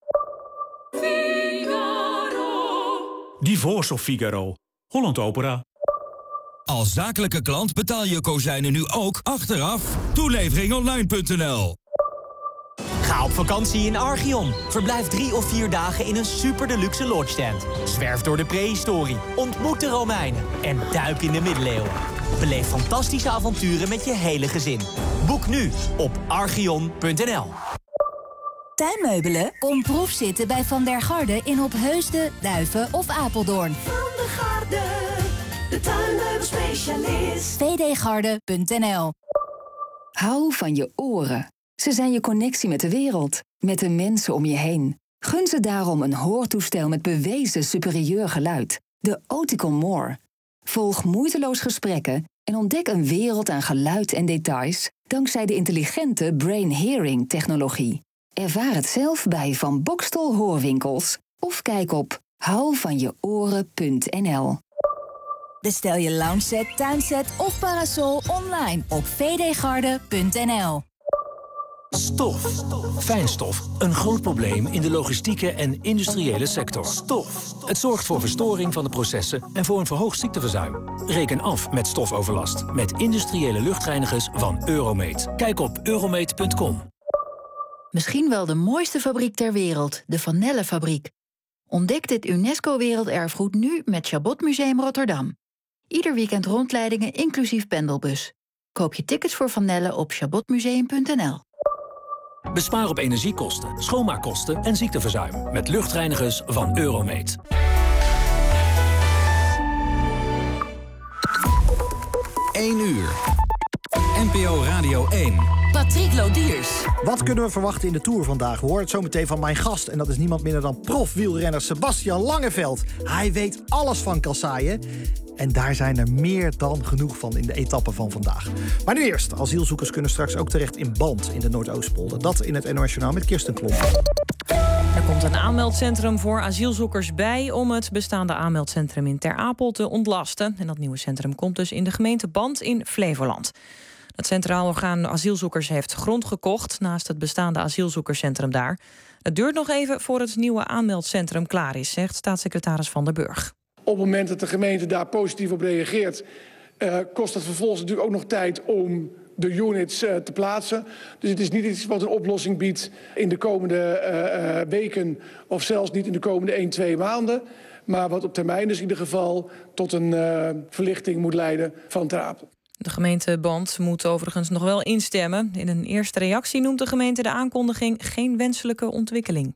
Divorce of Figaro. Holland Opera. Als zakelijke klant betaal je kozijnen nu ook achteraf. Toeleveringonline.nl. Ga op vakantie in Archeon. Verblijf 3 of 4 dagen in een super deluxe lodge tent. Zwerf door de prehistorie, ontmoet de Romeinen en duik in de middeleeuwen. Beleef fantastische avonturen met je hele gezin. Boek nu op archeon.nl. Tuinmeubelen? Kom proefzitten bij Van der Garde in Opheusden, Duiven of Apeldoorn. Van der Garde, de tuinmeubelspecialist. vdgarde.nl. Hou van je oren. Ze zijn je connectie met de wereld, met de mensen om je heen. Gun ze daarom een hoortoestel met bewezen superieur geluid. De Oticon More. Volg moeiteloos gesprekken en ontdek een wereld aan geluid en details dankzij de intelligente Brain Hearing technologie. Ervaar het zelf bij Van Boxtel Hoorwinkels of kijk op houvanjeoren.nl. Bestel je loungeset, tuinset of parasol online op vdgarde.nl. Stof. Fijnstof. Een groot probleem in de logistieke en industriële sector. Stof. Het zorgt voor verstoring van de processen en voor een verhoogd ziekteverzuim. Reken af met stofoverlast met industriële luchtreinigers van Euromate. Kijk op euromate.com. Misschien wel de mooiste fabriek ter wereld, de Van Nelle-fabriek. Ontdek dit UNESCO-werelderfgoed nu met Chabot Museum Rotterdam. Ieder weekend rondleidingen inclusief pendelbus. Koop je tickets voor Van Nelle op chabotmuseum.nl. Bespaar op energiekosten, schoonmaakkosten en ziekteverzuim met luchtreinigers van Euromate. Uur. NPO Radio 1. Patrick Lodiers. Wat kunnen we verwachten in de Tour vandaag? We horen het zo meteen van mijn gast. En dat is niemand minder dan profwielrenner Sebastian Langeveld. Hij weet alles van kasseien. En daar zijn er meer dan genoeg van in de etappe van vandaag. Maar nu eerst. Asielzoekers kunnen straks ook terecht in Band in de Noordoostpolder. Dat in het NOS Journaal met Kirsten Klomp. Er komt een aanmeldcentrum voor asielzoekers bij om het bestaande aanmeldcentrum in Ter Apel te ontlasten. En dat nieuwe centrum komt dus in de gemeente Band in Flevoland. Het Centraal Orgaan Asielzoekers heeft grond gekocht naast het bestaande asielzoekerscentrum daar. Het duurt nog even voor het nieuwe aanmeldcentrum klaar is, zegt staatssecretaris Van der Burg. Op het moment dat de gemeente daar positief op reageert, kost het vervolgens natuurlijk ook nog tijd om de units te plaatsen. Dus het is niet iets wat een oplossing biedt in de komende weken of zelfs niet in de komende 1-2 maanden. Maar wat op termijn dus in ieder geval tot een verlichting moet leiden van Ter Apel. De gemeente Band moet overigens nog wel instemmen. In een eerste reactie noemt de gemeente de aankondiging geen wenselijke ontwikkeling.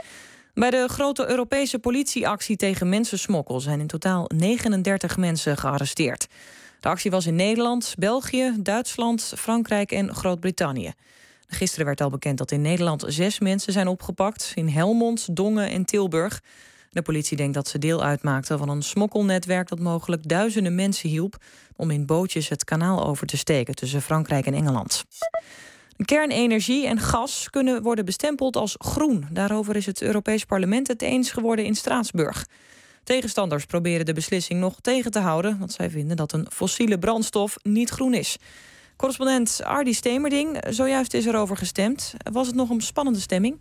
Bij de grote Europese politieactie tegen mensensmokkel zijn in totaal 39 mensen gearresteerd. De actie was in Nederland, België, Duitsland, Frankrijk en Groot-Brittannië. Gisteren werd al bekend dat in Nederland 6 mensen zijn opgepakt, in Helmond, Dongen en Tilburg. De politie denkt dat ze deel uitmaakten van een smokkelnetwerk dat mogelijk duizenden mensen hielp om in bootjes het kanaal over te steken tussen Frankrijk en Engeland. Kernenergie en gas kunnen worden bestempeld als groen. Daarover is het Europees Parlement het eens geworden in Straatsburg. Tegenstanders proberen de beslissing nog tegen te houden, want zij vinden dat een fossiele brandstof niet groen is. Correspondent Ardy Stemerding, zojuist is erover gestemd. Was het nog een spannende stemming?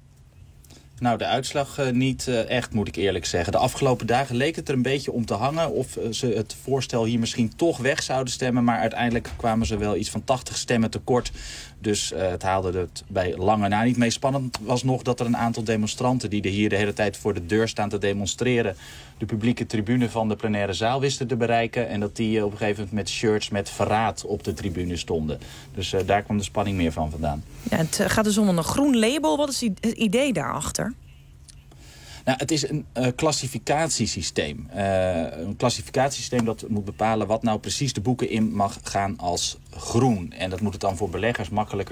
Nou, de uitslag niet echt, moet ik eerlijk zeggen. De afgelopen dagen leek het er een beetje om te hangen of ze het voorstel hier misschien toch weg zouden stemmen. Maar uiteindelijk kwamen ze wel iets van 80 stemmen tekort. Dus het haalde het bij lange na niet. Meest spannend was nog dat er een aantal demonstranten die er hier de hele tijd voor de deur staan te demonstreren, de publieke tribune van de plenaire zaal wisten te bereiken. En dat die op een gegeven moment met shirts met verraad op de tribune stonden. Dus daar kwam de spanning meer van vandaan. Ja, het gaat dus om een groen label. Wat is het idee daarachter? Nou, het is een klassificatiesysteem. Een klassificatiesysteem dat moet bepalen wat nou precies de boeken in mag gaan als groen. En dat moet het dan voor beleggers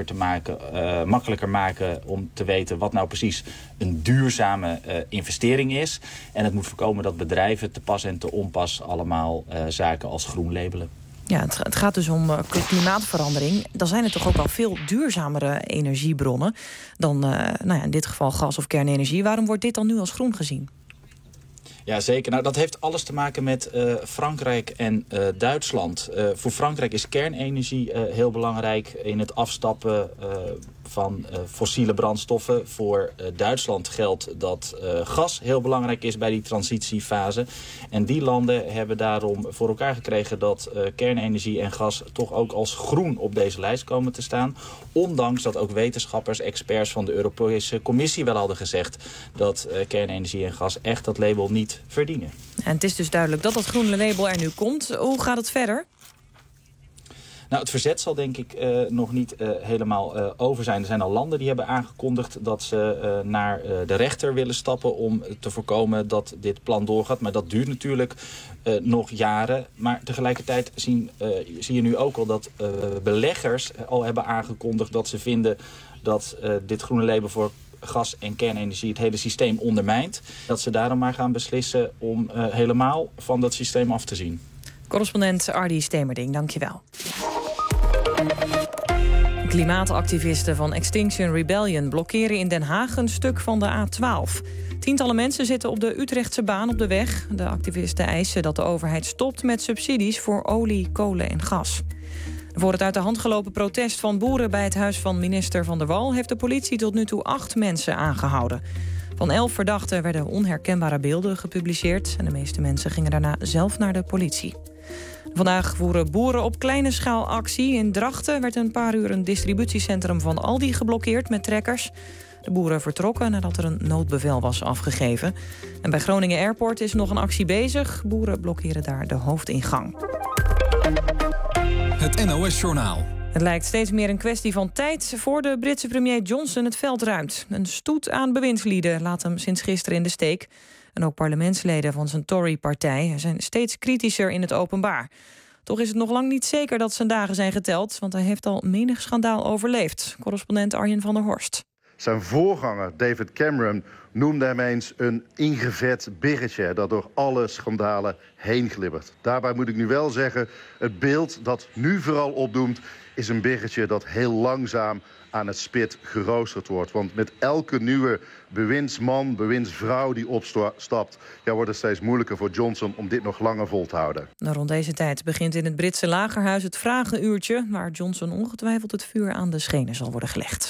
makkelijker maken om te weten wat nou precies een duurzame investering is. En het moet voorkomen dat bedrijven te pas en te onpas allemaal zaken als groen labelen. Ja, het gaat dus om klimaatverandering. Dan zijn er toch ook wel veel duurzamere energiebronnen dan in dit geval gas of kernenergie. Waarom wordt dit dan nu als groen gezien? Ja, zeker. Nou, dat heeft alles te maken met Frankrijk en Duitsland. Voor Frankrijk is kernenergie heel belangrijk in het afstappen van fossiele brandstoffen. Voor Duitsland geldt dat gas heel belangrijk is bij die transitiefase. En die landen hebben daarom voor elkaar gekregen dat kernenergie en gas toch ook als groen op deze lijst komen te staan. Ondanks dat ook wetenschappers, experts van de Europese Commissie wel hadden gezegd dat kernenergie en gas echt dat label niet verdienen. En het is dus duidelijk dat dat groene label er nu komt. Hoe gaat het verder? Nou, het verzet zal denk ik nog niet helemaal over zijn. Er zijn al landen die hebben aangekondigd dat ze naar de rechter willen stappen om te voorkomen dat dit plan doorgaat. Maar dat duurt natuurlijk nog jaren. Maar tegelijkertijd zie je nu ook al dat beleggers al hebben aangekondigd dat ze vinden dat dit groene label voor gas en kernenergie het hele systeem ondermijnt. Dat ze daarom maar gaan beslissen om helemaal van dat systeem af te zien. Correspondent Ardy Stemerding, dankjewel. Klimaatactivisten van Extinction Rebellion blokkeren in Den Haag een stuk van de A12. Tientallen mensen zitten op de Utrechtse baan op de weg. De activisten eisen dat de overheid stopt met subsidies voor olie, kolen en gas. Voor het uit de hand gelopen protest van boeren bij het huis van minister Van der Wal heeft de politie tot nu toe 8 mensen aangehouden. Van 11 verdachten werden onherkenbare beelden gepubliceerd en de meeste mensen gingen daarna zelf naar de politie. Vandaag voeren boeren op kleine schaal actie. In Drachten werd een paar uur een distributiecentrum van Aldi geblokkeerd met trekkers. De boeren vertrokken nadat er een noodbevel was afgegeven. En bij Groningen Airport is nog een actie bezig. Boeren blokkeren daar de hoofdingang. Het NOS-journaal. Het lijkt steeds meer een kwestie van tijd voor de Britse premier Johnson het veld ruimt. Een stoet aan bewindslieden laat hem sinds gisteren in de steek. En ook parlementsleden van zijn Tory-partij zijn steeds kritischer in het openbaar. Toch is het nog lang niet zeker dat zijn dagen zijn geteld, want hij heeft al menig schandaal overleefd. Correspondent Arjen van der Horst. Zijn voorganger David Cameron noemde hem eens een ingevet biggetje dat door alle schandalen heen glibbert. Daarbij moet ik nu wel zeggen, het beeld dat nu vooral opdoemt is een biggetje dat heel langzaam aan het spit geroosterd wordt. Want met elke nieuwe bewindsman, bewindsvrouw die opstapt, wordt het steeds moeilijker voor Johnson om dit nog langer vol te houden. Rond deze tijd begint in het Britse lagerhuis het vragenuurtje, waar Johnson ongetwijfeld het vuur aan de schenen zal worden gelegd.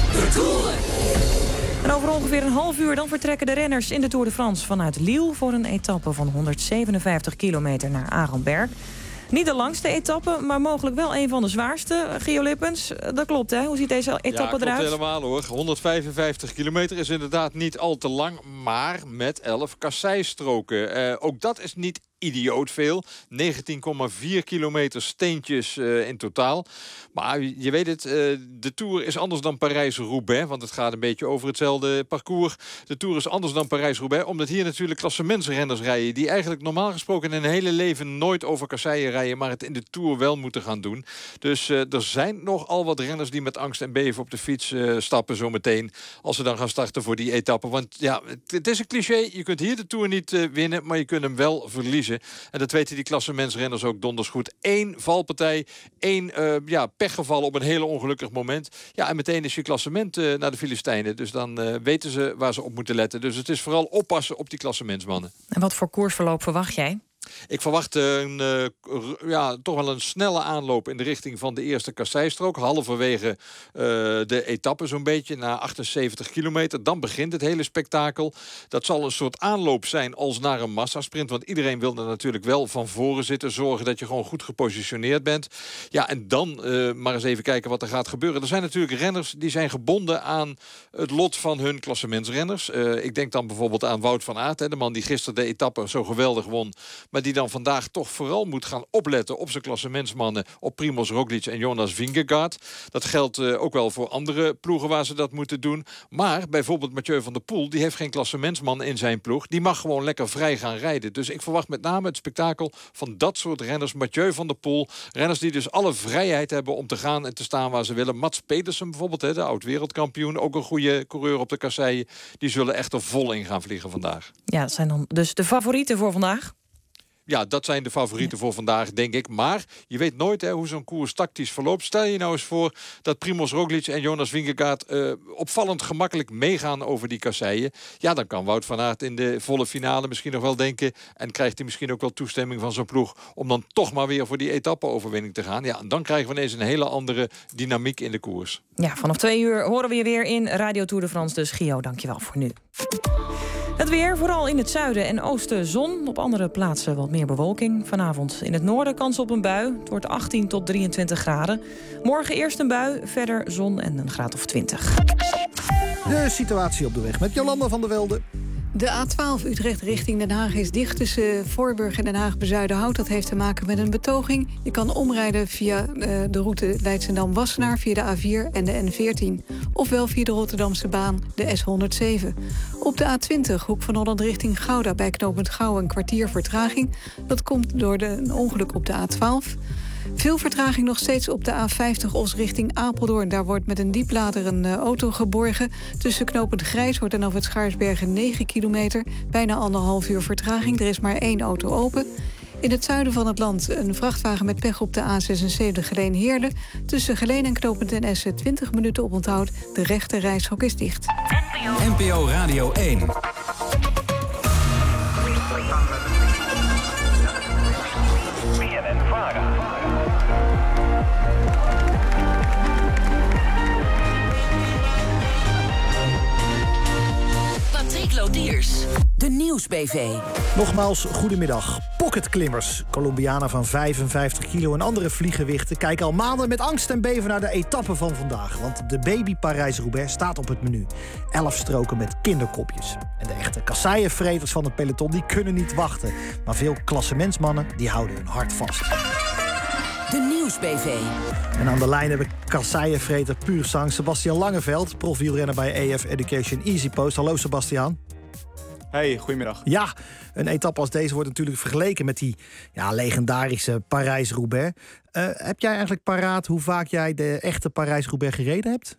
En over ongeveer een half uur dan vertrekken de renners in de Tour de France vanuit Lille voor een etappe van 157 kilometer naar Arenberg. Niet de langste etappe, maar mogelijk wel een van de zwaarste. Gio Lippens, dat klopt hè? Hoe ziet deze etappe eruit? Ja, klopt helemaal hoor. 155 kilometer is inderdaad niet al te lang, maar met 11 kasseistroken. Ook dat is niet idioot veel. 19,4 kilometer steentjes in totaal. Maar je weet het, de Tour is anders dan Parijs-Roubaix. Want het gaat een beetje over hetzelfde parcours. De Tour is anders dan Parijs-Roubaix. Omdat hier natuurlijk klassementsrenners rijden. Die eigenlijk normaal gesproken in hun hele leven nooit over kasseien rijden. Maar het in de Tour wel moeten gaan doen. Dus er zijn nogal wat renners die met angst en beven op de fiets stappen zometeen. Als ze dan gaan starten voor die etappe. Want ja, het is een cliché. Je kunt hier de Tour niet winnen. Maar je kunt hem wel verliezen. En dat weten die klassementsrenners ook donders goed. 1 valpartij, 1 pechgeval op een hele ongelukkig moment. Ja, en meteen is je klassement naar de Filistijnen. Dus dan weten ze waar ze op moeten letten. Dus het is vooral oppassen op die klassementsmannen. En wat voor koersverloop verwacht jij? Ik verwacht toch wel een snelle aanloop in de richting van de eerste kasseistrook. Halverwege de etappe zo'n beetje, na 78 kilometer. Dan begint het hele spektakel. Dat zal een soort aanloop zijn als naar een massasprint. Want iedereen wil er natuurlijk wel van voren zitten. Zorgen dat je gewoon goed gepositioneerd bent. Ja, en dan maar eens even kijken wat er gaat gebeuren. Er zijn natuurlijk renners die zijn gebonden aan het lot van hun klassementsrenners. Ik denk dan bijvoorbeeld aan Wout van Aert. De man die gisteren de etappe zo geweldig won. Maar die dan vandaag toch vooral moet gaan opletten op zijn klassementsmannen, op Primož Roglič en Jonas Vingegaard. Dat geldt ook wel voor andere ploegen waar ze dat moeten doen. Maar bijvoorbeeld Mathieu van der Poel, die heeft geen klassementsman in zijn ploeg. Die mag gewoon lekker vrij gaan rijden. Dus ik verwacht met name het spektakel van dat soort renners. Mathieu van der Poel, renners die dus alle vrijheid hebben om te gaan en te staan waar ze willen. Mats Pedersen bijvoorbeeld, de oud-wereldkampioen, ook een goede coureur op de kasseien. Die zullen echt er vol in gaan vliegen vandaag. Ja, dat zijn dan dus de favorieten voor vandaag. Ja, dat zijn de favorieten voor vandaag, denk ik. Maar je weet nooit hoe zo'n koers tactisch verloopt. Stel je nou eens voor dat Primož Roglič en Jonas Vingegaard opvallend gemakkelijk meegaan over die kasseien. Ja, dan kan Wout van Aert in de volle finale misschien nog wel denken. En krijgt hij misschien ook wel toestemming van zijn ploeg om dan toch maar weer voor die etappe-overwinning te gaan. Ja, en dan krijgen we ineens een hele andere dynamiek in de koers. Ja, vanaf 2 uur horen we je weer in Radio Tour de France. Dus Gio, dankjewel voor nu. Het weer, vooral in het zuiden en oosten zon. Op andere plaatsen wat meer bewolking. Vanavond in het noorden kans op een bui. Het wordt 18 tot 23 graden. Morgen eerst een bui, verder zon en een graad of 20. De situatie op de weg met Jolanda van der Velde. De A12 Utrecht richting Den Haag is dicht tussen Voorburg en Den Haag-Bezuidenhout. Dat heeft te maken met een betoging. Je kan omrijden via de route Leidschendam-Wassenaar, via de A4 en de N14. Ofwel via de Rotterdamse baan, de S107. Op de A20, hoek van Holland richting Gouda, bij knooppunt Gouwen een kwartier vertraging. Dat komt door een ongeluk op de A12. Veel vertraging nog steeds op de A50 Os richting Apeldoorn. Daar wordt met een dieplader een auto geborgen. Tussen knooppunt Grijshoort en het Schaarsbergen 9 kilometer. Bijna 1,5 uur vertraging. Er is maar 1 auto open. In het zuiden van het land een vrachtwagen met pech op de A76 Geleen-Heerlen. Tussen Geleen en knooppunt en Essen 20 minuten oponthoud. De rechte reishok is dicht. NPO Radio 1. Patrick Lodiers, de Nieuwsbv. Nogmaals, goedemiddag. Pocketklimmers, Colombianen van 55 kilo en andere vliegenwichten kijken al maanden met angst en beven naar de etappe van vandaag. Want de baby Parijs-Roubaix staat op het menu. 11 stroken met kinderkopjes. En de echte kasseienvreters van het peloton die kunnen niet wachten. Maar veel klassementsmannen die houden hun hart vast. De Nieuwsbv. En aan de lijn hebben kasseienvreter puur sang Sebastian Langeveld, profwielrenner bij EF Education EasyPost. Hallo Sebastian. Hey, goedemiddag. Ja, een etappe als deze wordt natuurlijk vergeleken met die legendarische Parijs-Roubaix. Heb jij eigenlijk paraat hoe vaak jij de echte Parijs-Roubaix gereden hebt?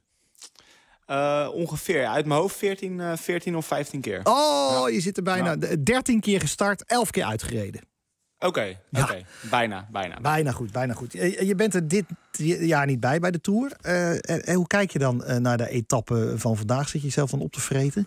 Ongeveer, uit mijn hoofd 14 of 15 keer. Oh, ja. Je zit er bijna. 13 keer gestart, 11 keer uitgereden. Oké. Bijna. Bijna goed. Je bent er dit jaar niet bij de Tour. Hoe kijk je dan naar de etappe van vandaag? Zit je jezelf dan op te vreten?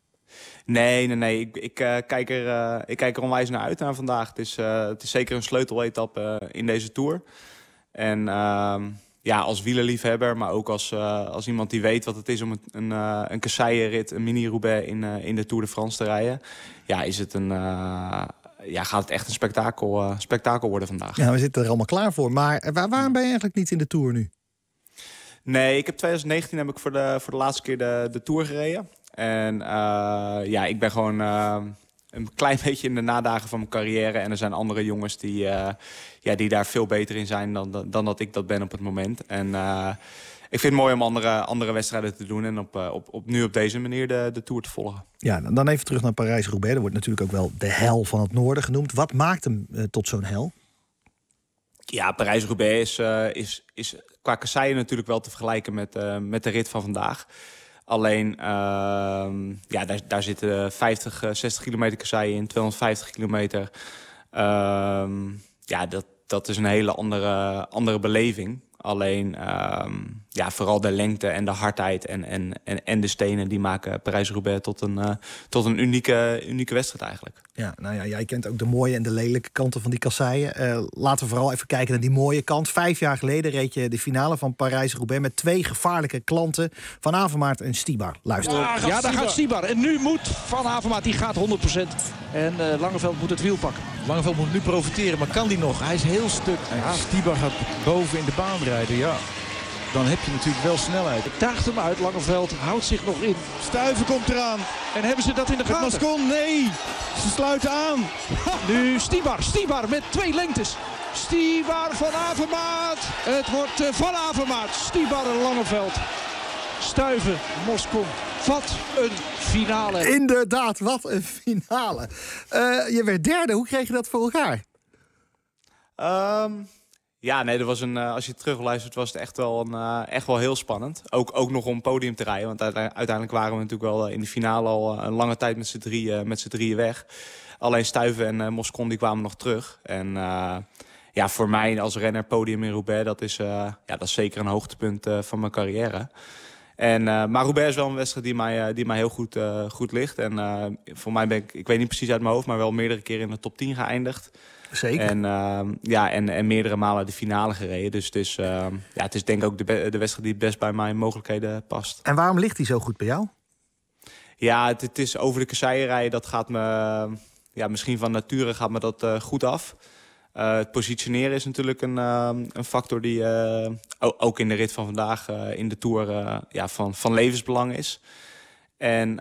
Nee. Ik kijk er onwijs naar uit naar vandaag. Het is zeker een sleuteletappe in deze Tour. En als wielerliefhebber, maar ook als iemand die weet wat het is om een kasseienrit, een mini-Roubaix in de Tour de France te rijden. Ja, is het gaat het echt een spektakel worden vandaag. Ja, we zitten er allemaal klaar voor. Maar waarom ben je eigenlijk niet in de Tour nu? Nee, 2019 heb ik voor de laatste keer de Tour gereden. En ik ben gewoon een klein beetje in de nadagen van mijn carrière. En er zijn andere jongens die daar veel beter in zijn dan dat ik dat ben op het moment. En ik vind het mooi om andere wedstrijden te doen en nu op deze manier de Tour te volgen. Ja, dan even terug naar Parijs-Roubaix. Dat wordt natuurlijk ook wel de hel van het noorden genoemd. Wat maakt hem tot zo'n hel? Ja, Parijs-Roubaix is qua kasseien natuurlijk wel te vergelijken met de rit van vandaag. Alleen, daar zitten 50, 60 kilometer kasseien in, 250 kilometer. Dat is een hele andere beleving. Alleen, vooral de lengte en de hardheid en de stenen die maken Parijs-Roubaix tot een unieke wedstrijd eigenlijk. Ja, jij kent ook de mooie en de lelijke kanten van die kasseien. Laten we vooral even kijken naar die mooie kant. 5 jaar geleden reed je de finale van Parijs-Roubaix met 2 gevaarlijke klanten, Van Avermaet en Stibar. Luister. Ja, daar gaat Stibar. En nu moet Van Avermaet, die gaat 100%. En Langeveld moet het wiel pakken. Langeveld moet nu profiteren, maar kan die nog? Hij is heel stuk. Ja, Stibar gaat boven in de baan rijden, ja. Dan heb je natuurlijk wel snelheid. Het daagt hem uit, Langeveld houdt zich nog in. Stuiven komt eraan. En hebben ze dat in de gaten? Moscon, nee. Ze sluiten aan. Nu Stibar met 2 lengtes. Stibar, Van Avermaet. Het wordt Van Avermaet. Stibar en Langeveld. Stuiven, Moscon. Wat een finale. Inderdaad, wat een finale. Je werd derde. Hoe kreeg je dat voor elkaar? Ja, nee, er was als je terugluistert was het echt wel heel spannend. Ook nog om het podium te rijden. Want uiteindelijk waren we natuurlijk wel in de finale al een lange tijd met z'n drieën weg. Alleen Stuyven en Moscon die kwamen nog terug. En voor mij als renner podium in Roubaix, dat is zeker een hoogtepunt van mijn carrière. Maar Roubaix is wel een wedstrijd die mij heel goed ligt. En voor mij ben ik weet niet precies uit mijn hoofd, maar wel meerdere keren in de top 10 geëindigd. Zeker. En meerdere malen de finale gereden. Dus het is denk ik ook de wedstrijd die het best bij mijn mogelijkheden past. En waarom ligt hij zo goed bij jou? Ja, het is over de kasseien rijden. Dat gaat me, misschien van nature gaat me dat goed af. Het positioneren is natuurlijk een factor die ook in de rit van vandaag in de Tour van levensbelang is. En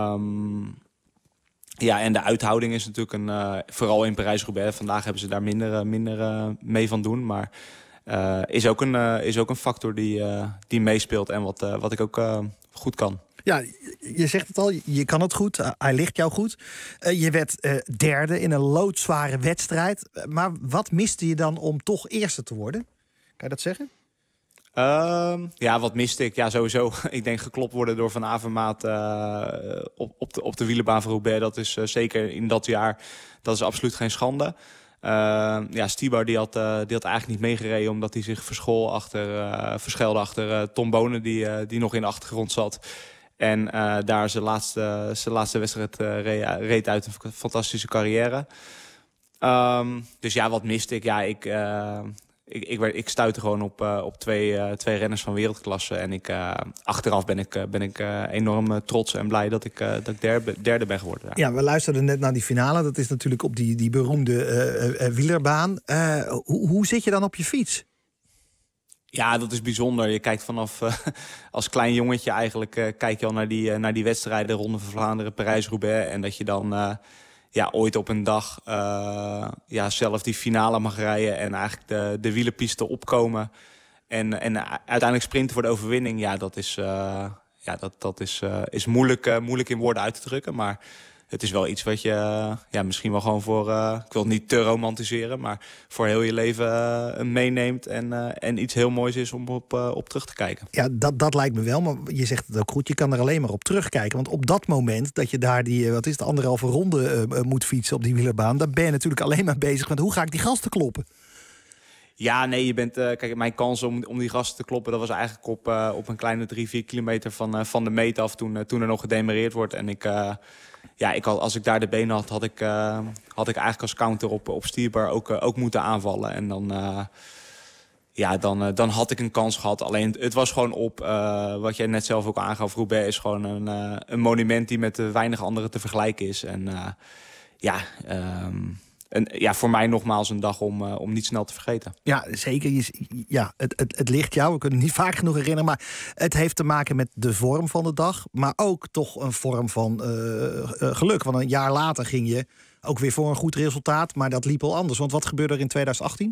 de uithouding is natuurlijk vooral in Parijs-Roubaix. Vandaag hebben ze daar minder mee van doen. Maar is ook een factor die meespeelt en wat ik ook goed kan. Ja, je zegt het al, je kan het goed. Hij ligt jou goed. Je werd derde in een loodzware wedstrijd. Maar wat miste je dan om toch eerste te worden? Kan je dat zeggen? Wat miste ik? Ja, sowieso. Ik denk geklopt worden door Van Avermaat op de wielerbaan van Roubaix. Dat is zeker in dat jaar, dat is absoluut geen schande. Stybar die had eigenlijk niet meegereden omdat hij zich verschuilde achter Tom Bonen die nog in de achtergrond zat. En daar zijn laatste wedstrijd reed uit een fantastische carrière. Wat miste ik? Ja, ik stuitte gewoon op twee renners van wereldklasse. En achteraf ben ik enorm trots en blij dat ik derde ben geworden. Daar. Ja, we luisterden net naar die finale. Dat is natuurlijk op die beroemde wielerbaan. Hoe zit je dan op je fiets? Ja, dat is bijzonder. Je kijkt vanaf als klein jongetje eigenlijk kijk je al naar die wedstrijden, Ronde van Vlaanderen, Parijs-Roubaix. En dat je dan ooit op een dag zelf die finale mag rijden en eigenlijk de wielerpiste opkomen. En uiteindelijk sprinten voor de overwinning. Ja, dat is moeilijk in woorden uit te drukken. Maar het is wel iets wat je misschien wel gewoon voor, ik wil het niet te romantiseren, maar voor heel je leven meeneemt en iets heel moois is om op terug te kijken. Ja, dat lijkt me wel, maar je zegt het ook goed, je kan er alleen maar op terugkijken. Want op dat moment dat je daar die 1,5 ronde moet fietsen op die wielerbaan, dan ben je natuurlijk alleen maar bezig met hoe ga ik die gasten kloppen. Ja, nee, je bent. Kijk, mijn kans om die gasten te kloppen, dat was eigenlijk op een kleine 3-4 kilometer van de meet af toen er nog gedemareerd wordt. En als ik daar de benen had ik eigenlijk als counter op Stybar ook moeten aanvallen. En dan had ik een kans gehad. Alleen het was gewoon wat jij net zelf ook aangaf. Roubaix is gewoon een monument die met weinig anderen te vergelijken is. Voor mij nogmaals een dag om niet snel te vergeten. Ja, zeker. Het ligt jou. We kunnen het niet vaak genoeg herinneren. Maar het heeft te maken met de vorm van de dag. Maar ook toch een vorm van geluk. Want een jaar later ging je ook weer voor een goed resultaat. Maar dat liep al anders. Want wat gebeurde er in 2018?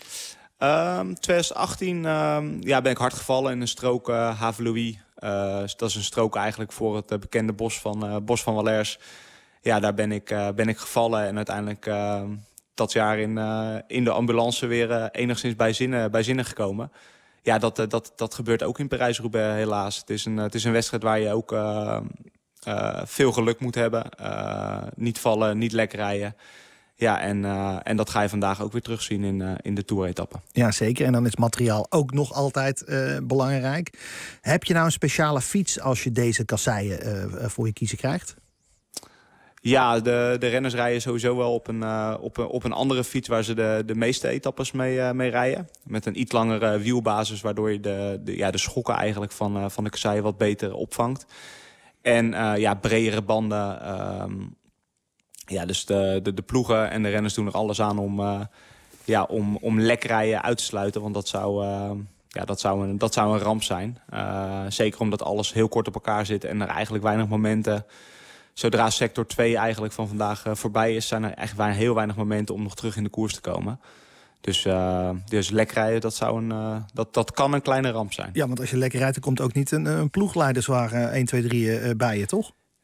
2018 ben ik hard gevallen in een strook Haveluy. Dat is een strook eigenlijk voor het bekende bos van Valers. Ja, daar ben ik gevallen en uiteindelijk dat jaar in de ambulance weer enigszins bij zinnen gekomen. Ja, dat gebeurt ook in Parijs-Roubaix helaas. Het is een wedstrijd waar je ook veel geluk moet hebben. Niet vallen, niet lek rijden. Ja, en dat ga je vandaag ook weer terugzien in de Tour-etappe. Ja, zeker. En dan is materiaal ook nog altijd belangrijk. Heb je nou een speciale fiets als je deze kasseien voor je kiezen krijgt? Ja, de renners rijden sowieso wel op een andere fiets waar ze de meeste etappes mee rijden. Met een iets langere wielbasis, waardoor je de schokken eigenlijk van de kasseien wat beter opvangt. En bredere banden. Dus de ploegen en de renners doen er alles aan om lekrijden uit te sluiten. Want dat zou een ramp zijn. Zeker omdat alles heel kort op elkaar zit en er eigenlijk weinig momenten. Zodra sector 2 eigenlijk van vandaag voorbij is, zijn er echt heel weinig momenten om nog terug in de koers te komen. Dus lekrijden, dat kan een kleine ramp zijn. Ja, want als je lekker rijdt, dan komt ook niet een ploegleiderswagen 1, 2, 3 bij je, toch?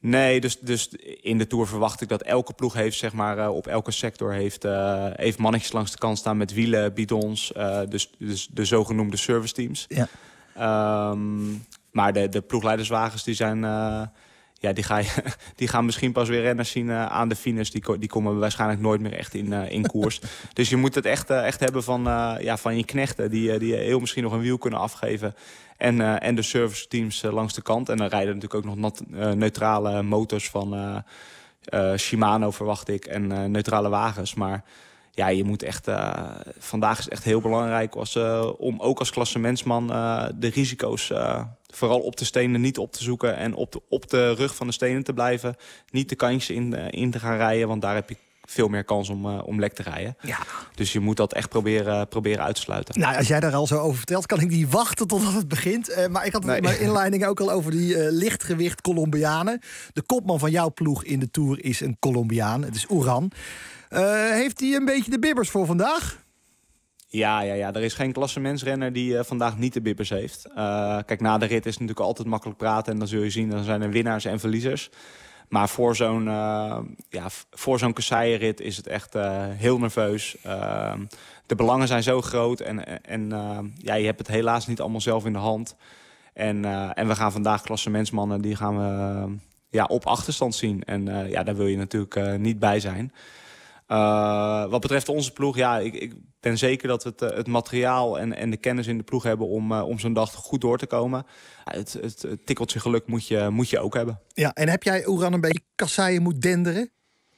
Nee, dus in de Tour verwacht ik dat elke ploeg heeft, zeg maar, op elke sector heeft mannetjes langs de kant staan met wielen, bidons, dus de zogenoemde service teams. Ja. Maar de ploegleiderswagens die zijn, die gaan misschien pas weer renners zien aan de finish. Die komen waarschijnlijk nooit meer echt in koers. Dus je moet het echt hebben van je knechten die heel misschien nog een wiel kunnen afgeven. En de service teams langs de kant. En dan rijden natuurlijk ook nog neutrale motors van Shimano, verwacht ik. En neutrale wagens. Maar ja, je moet echt... vandaag is het echt heel belangrijk om ook als klassementsman de risico's... vooral op de stenen niet op te zoeken. En op de rug van de stenen te blijven. Niet de kantjes in te gaan rijden. Want daar heb je veel meer kans om lek te rijden. Ja. Dus je moet dat echt proberen uit te sluiten. Nou, als jij daar al zo over vertelt, kan ik niet wachten totdat het begint. Maar ik had het in mijn inleiding ook al over die lichtgewicht Colombianen. De kopman van jouw ploeg in de Tour is een Colombiaan. Het is Uran. Heeft hij een beetje de bibbers voor vandaag? Ja. Er is geen klassementsrenner die vandaag niet de bibbers heeft. Kijk, na de rit is het natuurlijk altijd makkelijk praten. En dan zul je zien, dan zijn er winnaars en verliezers. Maar voor zo'n kasseienrit is het echt heel nerveus. De belangen zijn zo groot en je hebt het helaas niet allemaal zelf in de hand. En we gaan vandaag klassementsmannen, die gaan we op achterstand zien. En daar wil je natuurlijk niet bij zijn. Wat betreft onze ploeg, ik ben zeker dat we het materiaal en de kennis in de ploeg hebben om zo'n dag goed door te komen. Het tikkeltje geluk moet je ook hebben. Ja, en heb jij Uran een beetje kasseien moet denderen?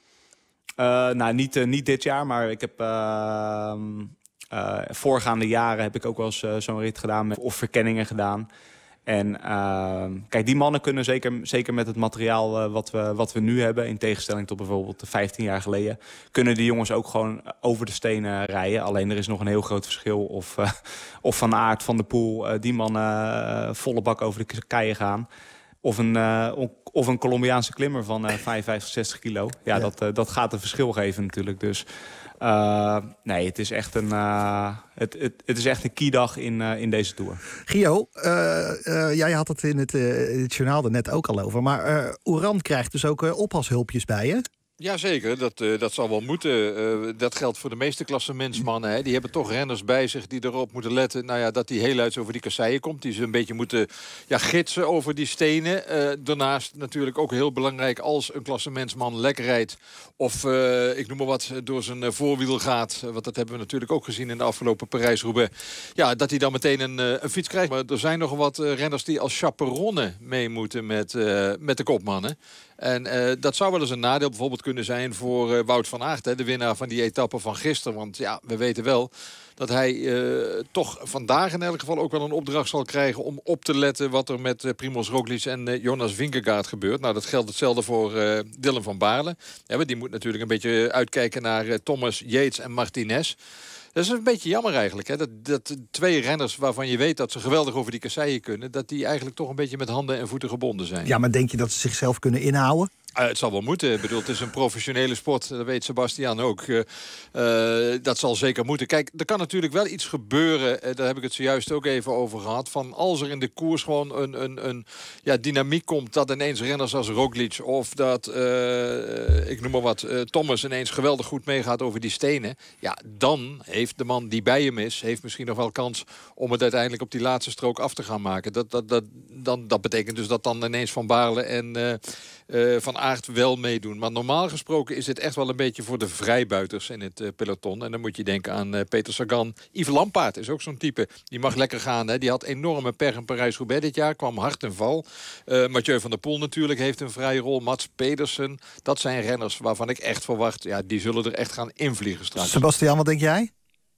Niet dit jaar, maar ik heb voorgaande jaren heb ik ook wel eens zo'n rit gedaan of verkenningen gedaan. En kijk, die mannen kunnen zeker met het materiaal wat we nu hebben, in tegenstelling tot bijvoorbeeld 15 jaar geleden, kunnen die jongens ook gewoon over de stenen rijden. Alleen er is nog een heel groot verschil of Van Aert, Van der Poel, die mannen volle bak over de keien gaan. Of een Colombiaanse klimmer van 55, 60 kilo. Ja. Dat gaat een verschil geven natuurlijk. Dus het is echt een keydag in deze Tour. Gio, jij had het in het journaal er net ook al over. Maar Uran krijgt dus ook oppashulpjes bij je. Jazeker, dat zal wel moeten. Dat geldt voor de meeste klassementsmannen. Hè. Die hebben toch renners bij zich die erop moeten letten dat die heel luid over die kasseien komt. Die ze een beetje moeten gidsen over die stenen. Daarnaast natuurlijk ook heel belangrijk als een klassementsman lekker rijdt. Of ik noem maar wat, door zijn voorwiel gaat. Want dat hebben we natuurlijk ook gezien in de afgelopen Parijs-Roubaix. Ja, dat hij dan meteen een fiets krijgt. Maar er zijn nog wat renners die als chaperonnen mee moeten met de kopmannen. En dat zou wel eens een nadeel bijvoorbeeld kunnen zijn voor Wout van Aert, de winnaar van die etappe van gisteren. Want ja, we weten wel dat hij toch vandaag in elk geval ook wel een opdracht zal krijgen om op te letten wat er met Primož Roglič en Jonas Vingegaard gebeurt. Nou, dat geldt hetzelfde voor Dylan van Baarle. Ja, die moet natuurlijk een beetje uitkijken naar Thomas, Yates en Martinez. Dat is een beetje jammer eigenlijk. Hè? Dat twee renners waarvan je weet dat ze geweldig over die kasseien kunnen, dat die eigenlijk toch een beetje met handen en voeten gebonden zijn. Ja, maar denk je dat ze zichzelf kunnen inhouden? Het zal wel moeten. Ik bedoel, het is een professionele sport. Dat weet Sebastian ook. Dat zal zeker moeten. Kijk, er kan natuurlijk wel iets gebeuren. Daar heb ik het zojuist ook even over gehad. Van als er in de koers gewoon een dynamiek komt, dat ineens renners als Roglič of dat, ik noem maar wat, Thomas ineens geweldig goed meegaat over die stenen. Ja, dan heeft de man die bij hem is, heeft misschien nog wel kans om het uiteindelijk op die laatste strook af te gaan maken. Dat betekent dus dat dan ineens Van Baarle en Van Aert wel meedoen. Maar normaal gesproken is dit echt wel een beetje voor de vrijbuiters in het peloton. En dan moet je denken aan Peter Sagan. Yves Lampaert is ook zo'n type. Die mag lekker gaan. Hè. Die had enorme pech in Parijs-Roubaix dit jaar. Kwam hard ten val. Mathieu van der Poel natuurlijk heeft een vrije rol. Mats Pedersen. Dat zijn renners waarvan ik echt verwacht, die zullen er echt gaan invliegen straks. Sebastian, wat denk jij?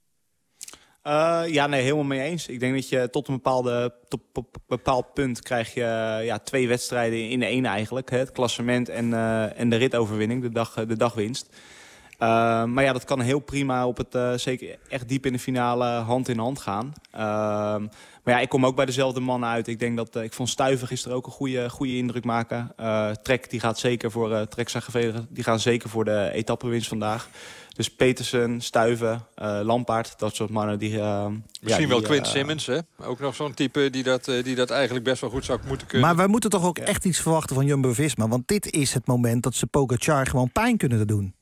Helemaal mee eens. Ik denk dat je tot een bepaald punt krijg je 2 wedstrijden in één eigenlijk. Hè? Het klassement en de ritoverwinning, de dagwinst. Maar ja, dat kan heel prima op het zeker echt diep in de finale hand in hand gaan. Maar ja, ik kom ook bij dezelfde mannen uit. Ik denk dat ik vond Stuyven gisteren ook een goede indruk maken. Trek die gaat zeker voor die gaan zeker voor de etappewinst vandaag. Dus Petersen, Stuyven, Lampaard, dat soort mannen die. Misschien wel Quint Simmons, hè? Ook nog zo'n type die dat eigenlijk best wel goed zou moeten kunnen. Maar wij moeten toch ook echt iets verwachten van Jumbo-Visma, want dit is het moment dat ze Pogačar gewoon pijn kunnen doen.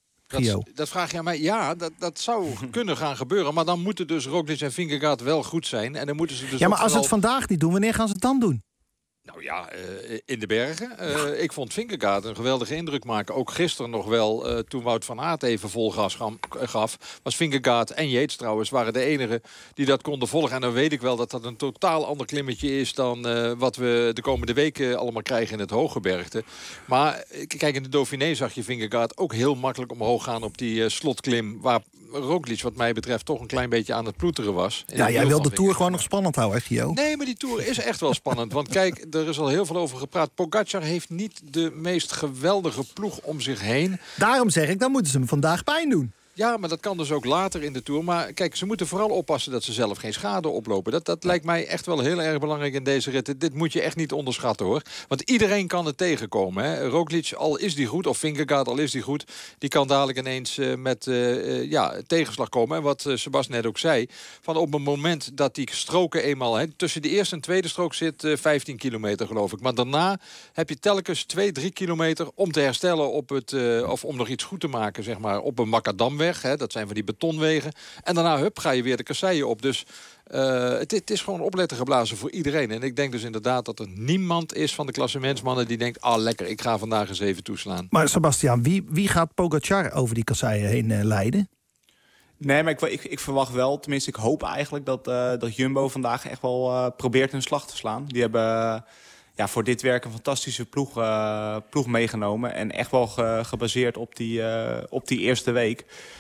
Dat vraag je aan mij. Ja, dat zou kunnen gaan gebeuren. Maar dan moeten dus Roglic en Vingegaard wel goed zijn. En dan moeten ze dus maar als ze het vandaag niet doen, wanneer gaan ze het dan doen? Nou ja, in de bergen. Ik vond Vingegaard een geweldige indruk maken. Ook gisteren nog wel, toen Wout van Aert even vol gas gaf. Was Vingegaard en Yates trouwens waren de enigen die dat konden volgen. En dan weet ik wel dat dat een totaal ander klimmetje is dan wat we de komende weken allemaal krijgen in het Hooggebergte. Maar kijk, in de Dauphiné zag je Vingegaard ook heel makkelijk omhoog gaan op die slotklim. Waar Roglic wat mij betreft toch een klein beetje aan het ploeteren was. Ja, jij wil de Tour gewoon nog spannend houden, hè, Gio? Nee, maar die Tour is echt wel spannend. Want kijk, er is al heel veel over gepraat. Pogačar heeft niet de meest geweldige ploeg om zich heen. Daarom zeg ik, dan moeten ze hem vandaag pijn doen. Ja, maar dat kan dus ook later in de Tour. Maar kijk, ze moeten vooral oppassen dat ze zelf geen schade oplopen. Dat lijkt mij echt wel heel erg belangrijk in deze rit. Dit moet je echt niet onderschatten, hoor. Want iedereen kan het tegenkomen. Hè. Roglic, al is die goed, of Vingegaard, al is die goed, die kan dadelijk ineens met tegenslag komen. En wat Sebas net ook zei, van op het moment dat die stroken eenmaal... tussen de eerste en tweede strook zit 15 kilometer, geloof ik. Maar daarna heb je telkens 2-3 kilometer om te herstellen op het... of om nog iets goed te maken, zeg maar, op een macadamweg. Dat zijn van die betonwegen. En daarna ga je weer de kasseien op. Dus het is gewoon opletten geblazen voor iedereen. En ik denk dus inderdaad dat er niemand is van de klassementsmannen die denkt, lekker, ik ga vandaag eens even toeslaan. Maar Sebastian, wie gaat Pogačar over die kasseien heen leiden? Nee, maar ik verwacht wel, tenminste ik hoop eigenlijk dat Jumbo vandaag echt wel probeert hun slag te slaan. Die hebben... voor dit werk een fantastische ploeg meegenomen. En echt wel gebaseerd op die eerste week.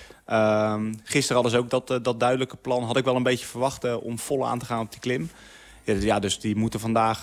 Gisteren hadden ze ook dat duidelijke plan. Had ik wel een beetje verwacht om vol aan te gaan op die klim. Ja, dus die moeten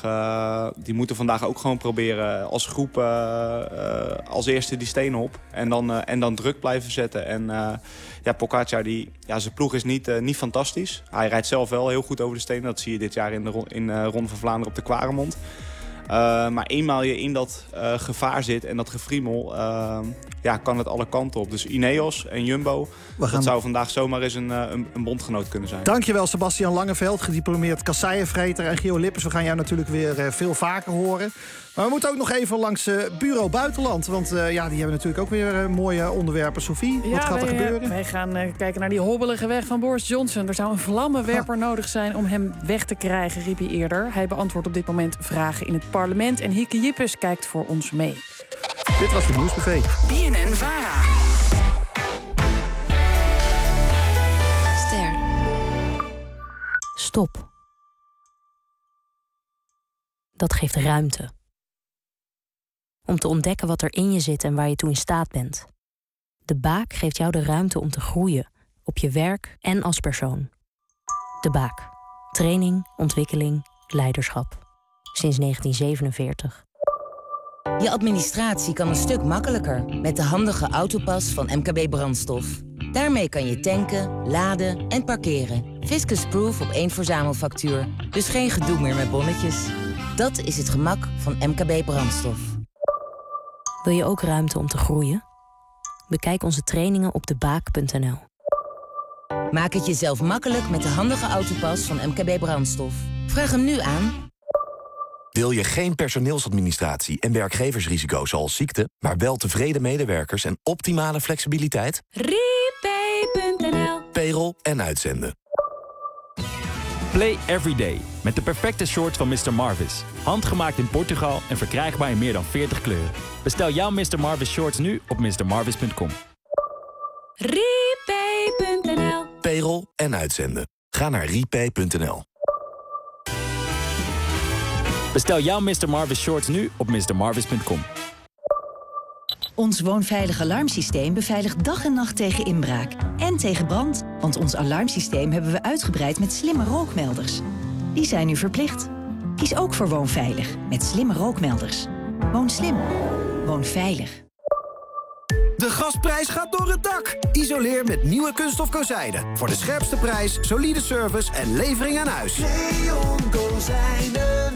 vandaag ook gewoon proberen als groep als eerste die stenen op. En dan druk blijven zetten. En Pogačar, zijn ploeg is niet fantastisch. Hij rijdt zelf wel heel goed over de stenen. Dat zie je dit jaar in de Ronde van Vlaanderen op de Kwaremond. Maar eenmaal je in dat gevaar zit en dat gefriemel, kan het alle kanten op. Dus Ineos en Jumbo, dat zou vandaag zomaar eens een bondgenoot kunnen zijn. Dankjewel Sebastian Langeveld, gediplomeerd kasseienvreter. En Gio Lippers, we gaan jou natuurlijk weer veel vaker horen. Maar we moeten ook nog even langs Bureau Buitenland. Want die hebben natuurlijk ook weer mooie onderwerpen. Sophie, wat gaat er gebeuren? Wij gaan kijken naar die hobbelige weg van Boris Johnson. Er zou een vlammenwerper nodig zijn om hem weg te krijgen, riep hij eerder. Hij beantwoordt op dit moment vragen in het parlement. En Hieke Jippes kijkt voor ons mee. Dit was de Nieuwsbuffet. BNN-VARA. Ster. Stop. Dat geeft ruimte. Om te ontdekken wat er in je zit en waar je toe in staat bent. De Baak geeft jou de ruimte om te groeien. Op je werk en als persoon. De Baak. Training, ontwikkeling, leiderschap. Sinds 1947. Je administratie kan een stuk makkelijker met de handige Autopas van MKB Brandstof. Daarmee kan je tanken, laden en parkeren. Fiscus-proof op 1 verzamelfactuur. Dus geen gedoe meer met bonnetjes. Dat is het gemak van MKB Brandstof. Wil je ook ruimte om te groeien? Bekijk onze trainingen op debaak.nl. Maak het jezelf makkelijk met de handige Autopas van MKB Brandstof. Vraag hem nu aan. Wil je geen personeelsadministratie en werkgeversrisico's zoals ziekte, maar wel tevreden medewerkers en optimale flexibiliteit? Repay.nl. Payroll en uitzenden. Play Everyday met de perfecte shorts van Mr. Marvis. Handgemaakt in Portugal en verkrijgbaar in meer dan 40 kleuren. Bestel jouw Mr. Marvis shorts nu op mrmarvis.com. Repay.nl. Payroll en uitzenden. Ga naar repay.nl. Bestel jouw Mr. Marvis shorts nu op mrmarvis.com. Ons woonveilig alarmsysteem beveiligt dag en nacht tegen inbraak. En tegen brand, want ons alarmsysteem hebben we uitgebreid met slimme rookmelders. Die zijn nu verplicht. Kies ook voor woonveilig met slimme rookmelders. Woon slim. Woon veilig. De gasprijs gaat door het dak. Isoleer met nieuwe kunststof kozijnen. Voor de scherpste prijs, solide service en levering aan huis. Leon Kozijnen.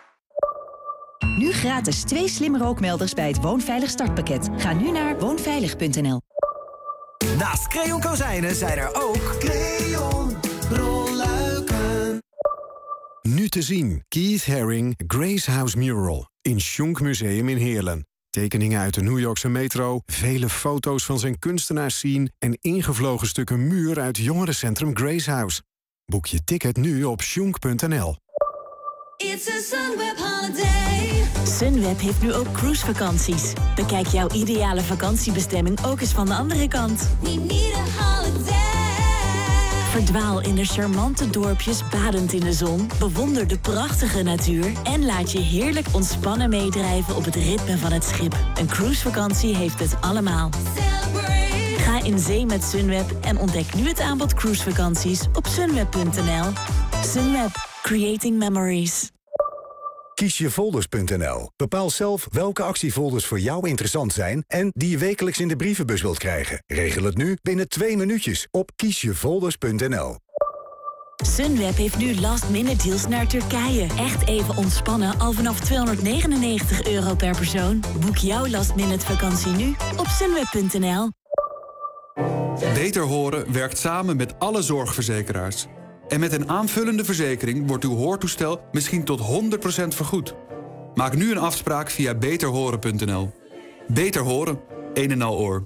Nu gratis 2 slimme rookmelders bij het Woonveilig startpakket. Ga nu naar woonveilig.nl. Naast Creon kozijnen zijn er ook Creon rolluiken. Nu te zien. Keith Haring, Grace House Mural. In Schunk Museum in Heerlen. Tekeningen uit de New Yorkse metro, vele foto's van zijn kunstenaarsscene en ingevlogen stukken muur uit jongerencentrum Grace House. Boek je ticket nu op schunk.nl. It's a Sunweb holiday. Sunweb heeft nu ook cruisevakanties. Bekijk jouw ideale vakantiebestemming ook eens van de andere kant. We need a holiday. Verdwaal in de charmante dorpjes badend in de zon. Bewonder de prachtige natuur. En laat je heerlijk ontspannen meedrijven op het ritme van het schip. Een cruisevakantie heeft het allemaal. Celebrate. Ga in zee met Sunweb en ontdek nu het aanbod cruisevakanties op sunweb.nl. Sunweb. Creating memories. Kiesjefolders.nl. Bepaal zelf welke actiefolders voor jou interessant zijn en die je wekelijks in de brievenbus wilt krijgen. Regel het nu binnen 2 minuutjes op kiesjefolders.nl. Sunweb heeft nu last-minute deals naar Turkije. Echt even ontspannen al vanaf €299 per persoon. Boek jouw last-minute vakantie nu op sunweb.nl. Beter Horen werkt samen met alle zorgverzekeraars. En met een aanvullende verzekering wordt uw hoortoestel misschien tot 100% vergoed. Maak nu een afspraak via beterhoren.nl. Beter Horen, een en al oor.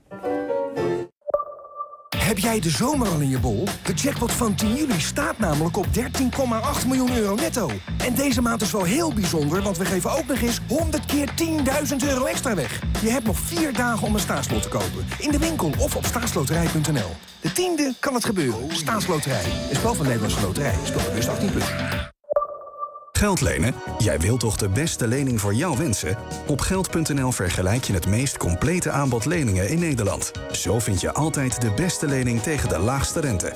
Heb jij de zomer al in je bol? De jackpot van 10 juli staat namelijk op €13,8 miljoen netto. En deze maand is wel heel bijzonder, want we geven ook nog eens 100 keer €10.000 extra weg. Je hebt nog 4 dagen om een staatslot te kopen. In de winkel of op staatsloterij.nl. De 10e kan het gebeuren. Staatsloterij. Een spel van Nederlandse Loterij. Speel bewust 18+. Geld lenen? Jij wilt toch de beste lening voor jouw wensen? Op Geld.nl vergelijk je het meest complete aanbod leningen in Nederland. Zo vind je altijd de beste lening tegen de laagste rente.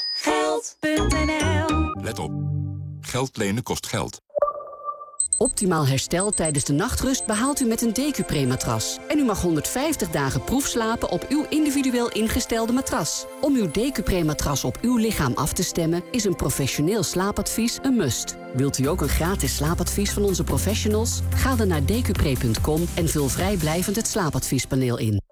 Geld.nl. Let op. Geld lenen kost geld. Optimaal herstel tijdens de nachtrust behaalt u met een Decupre-matras. En u mag 150 dagen proefslapen op uw individueel ingestelde matras. Om uw Decupre-matras op uw lichaam af te stemmen is een professioneel slaapadvies een must. Wilt u ook een gratis slaapadvies van onze professionals? Ga dan naar decupre.com en vul vrijblijvend het slaapadviespaneel in.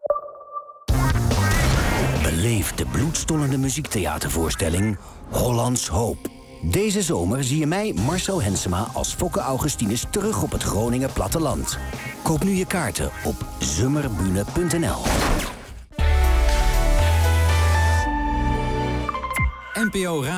Beleef de bloedstollende muziektheatervoorstelling Hollands Hoop. Deze zomer zie je mij, Marcel Hensema, als Fokke Augustinus terug op het Groninger platteland. Koop nu je kaarten op zummerbune.nl. NPO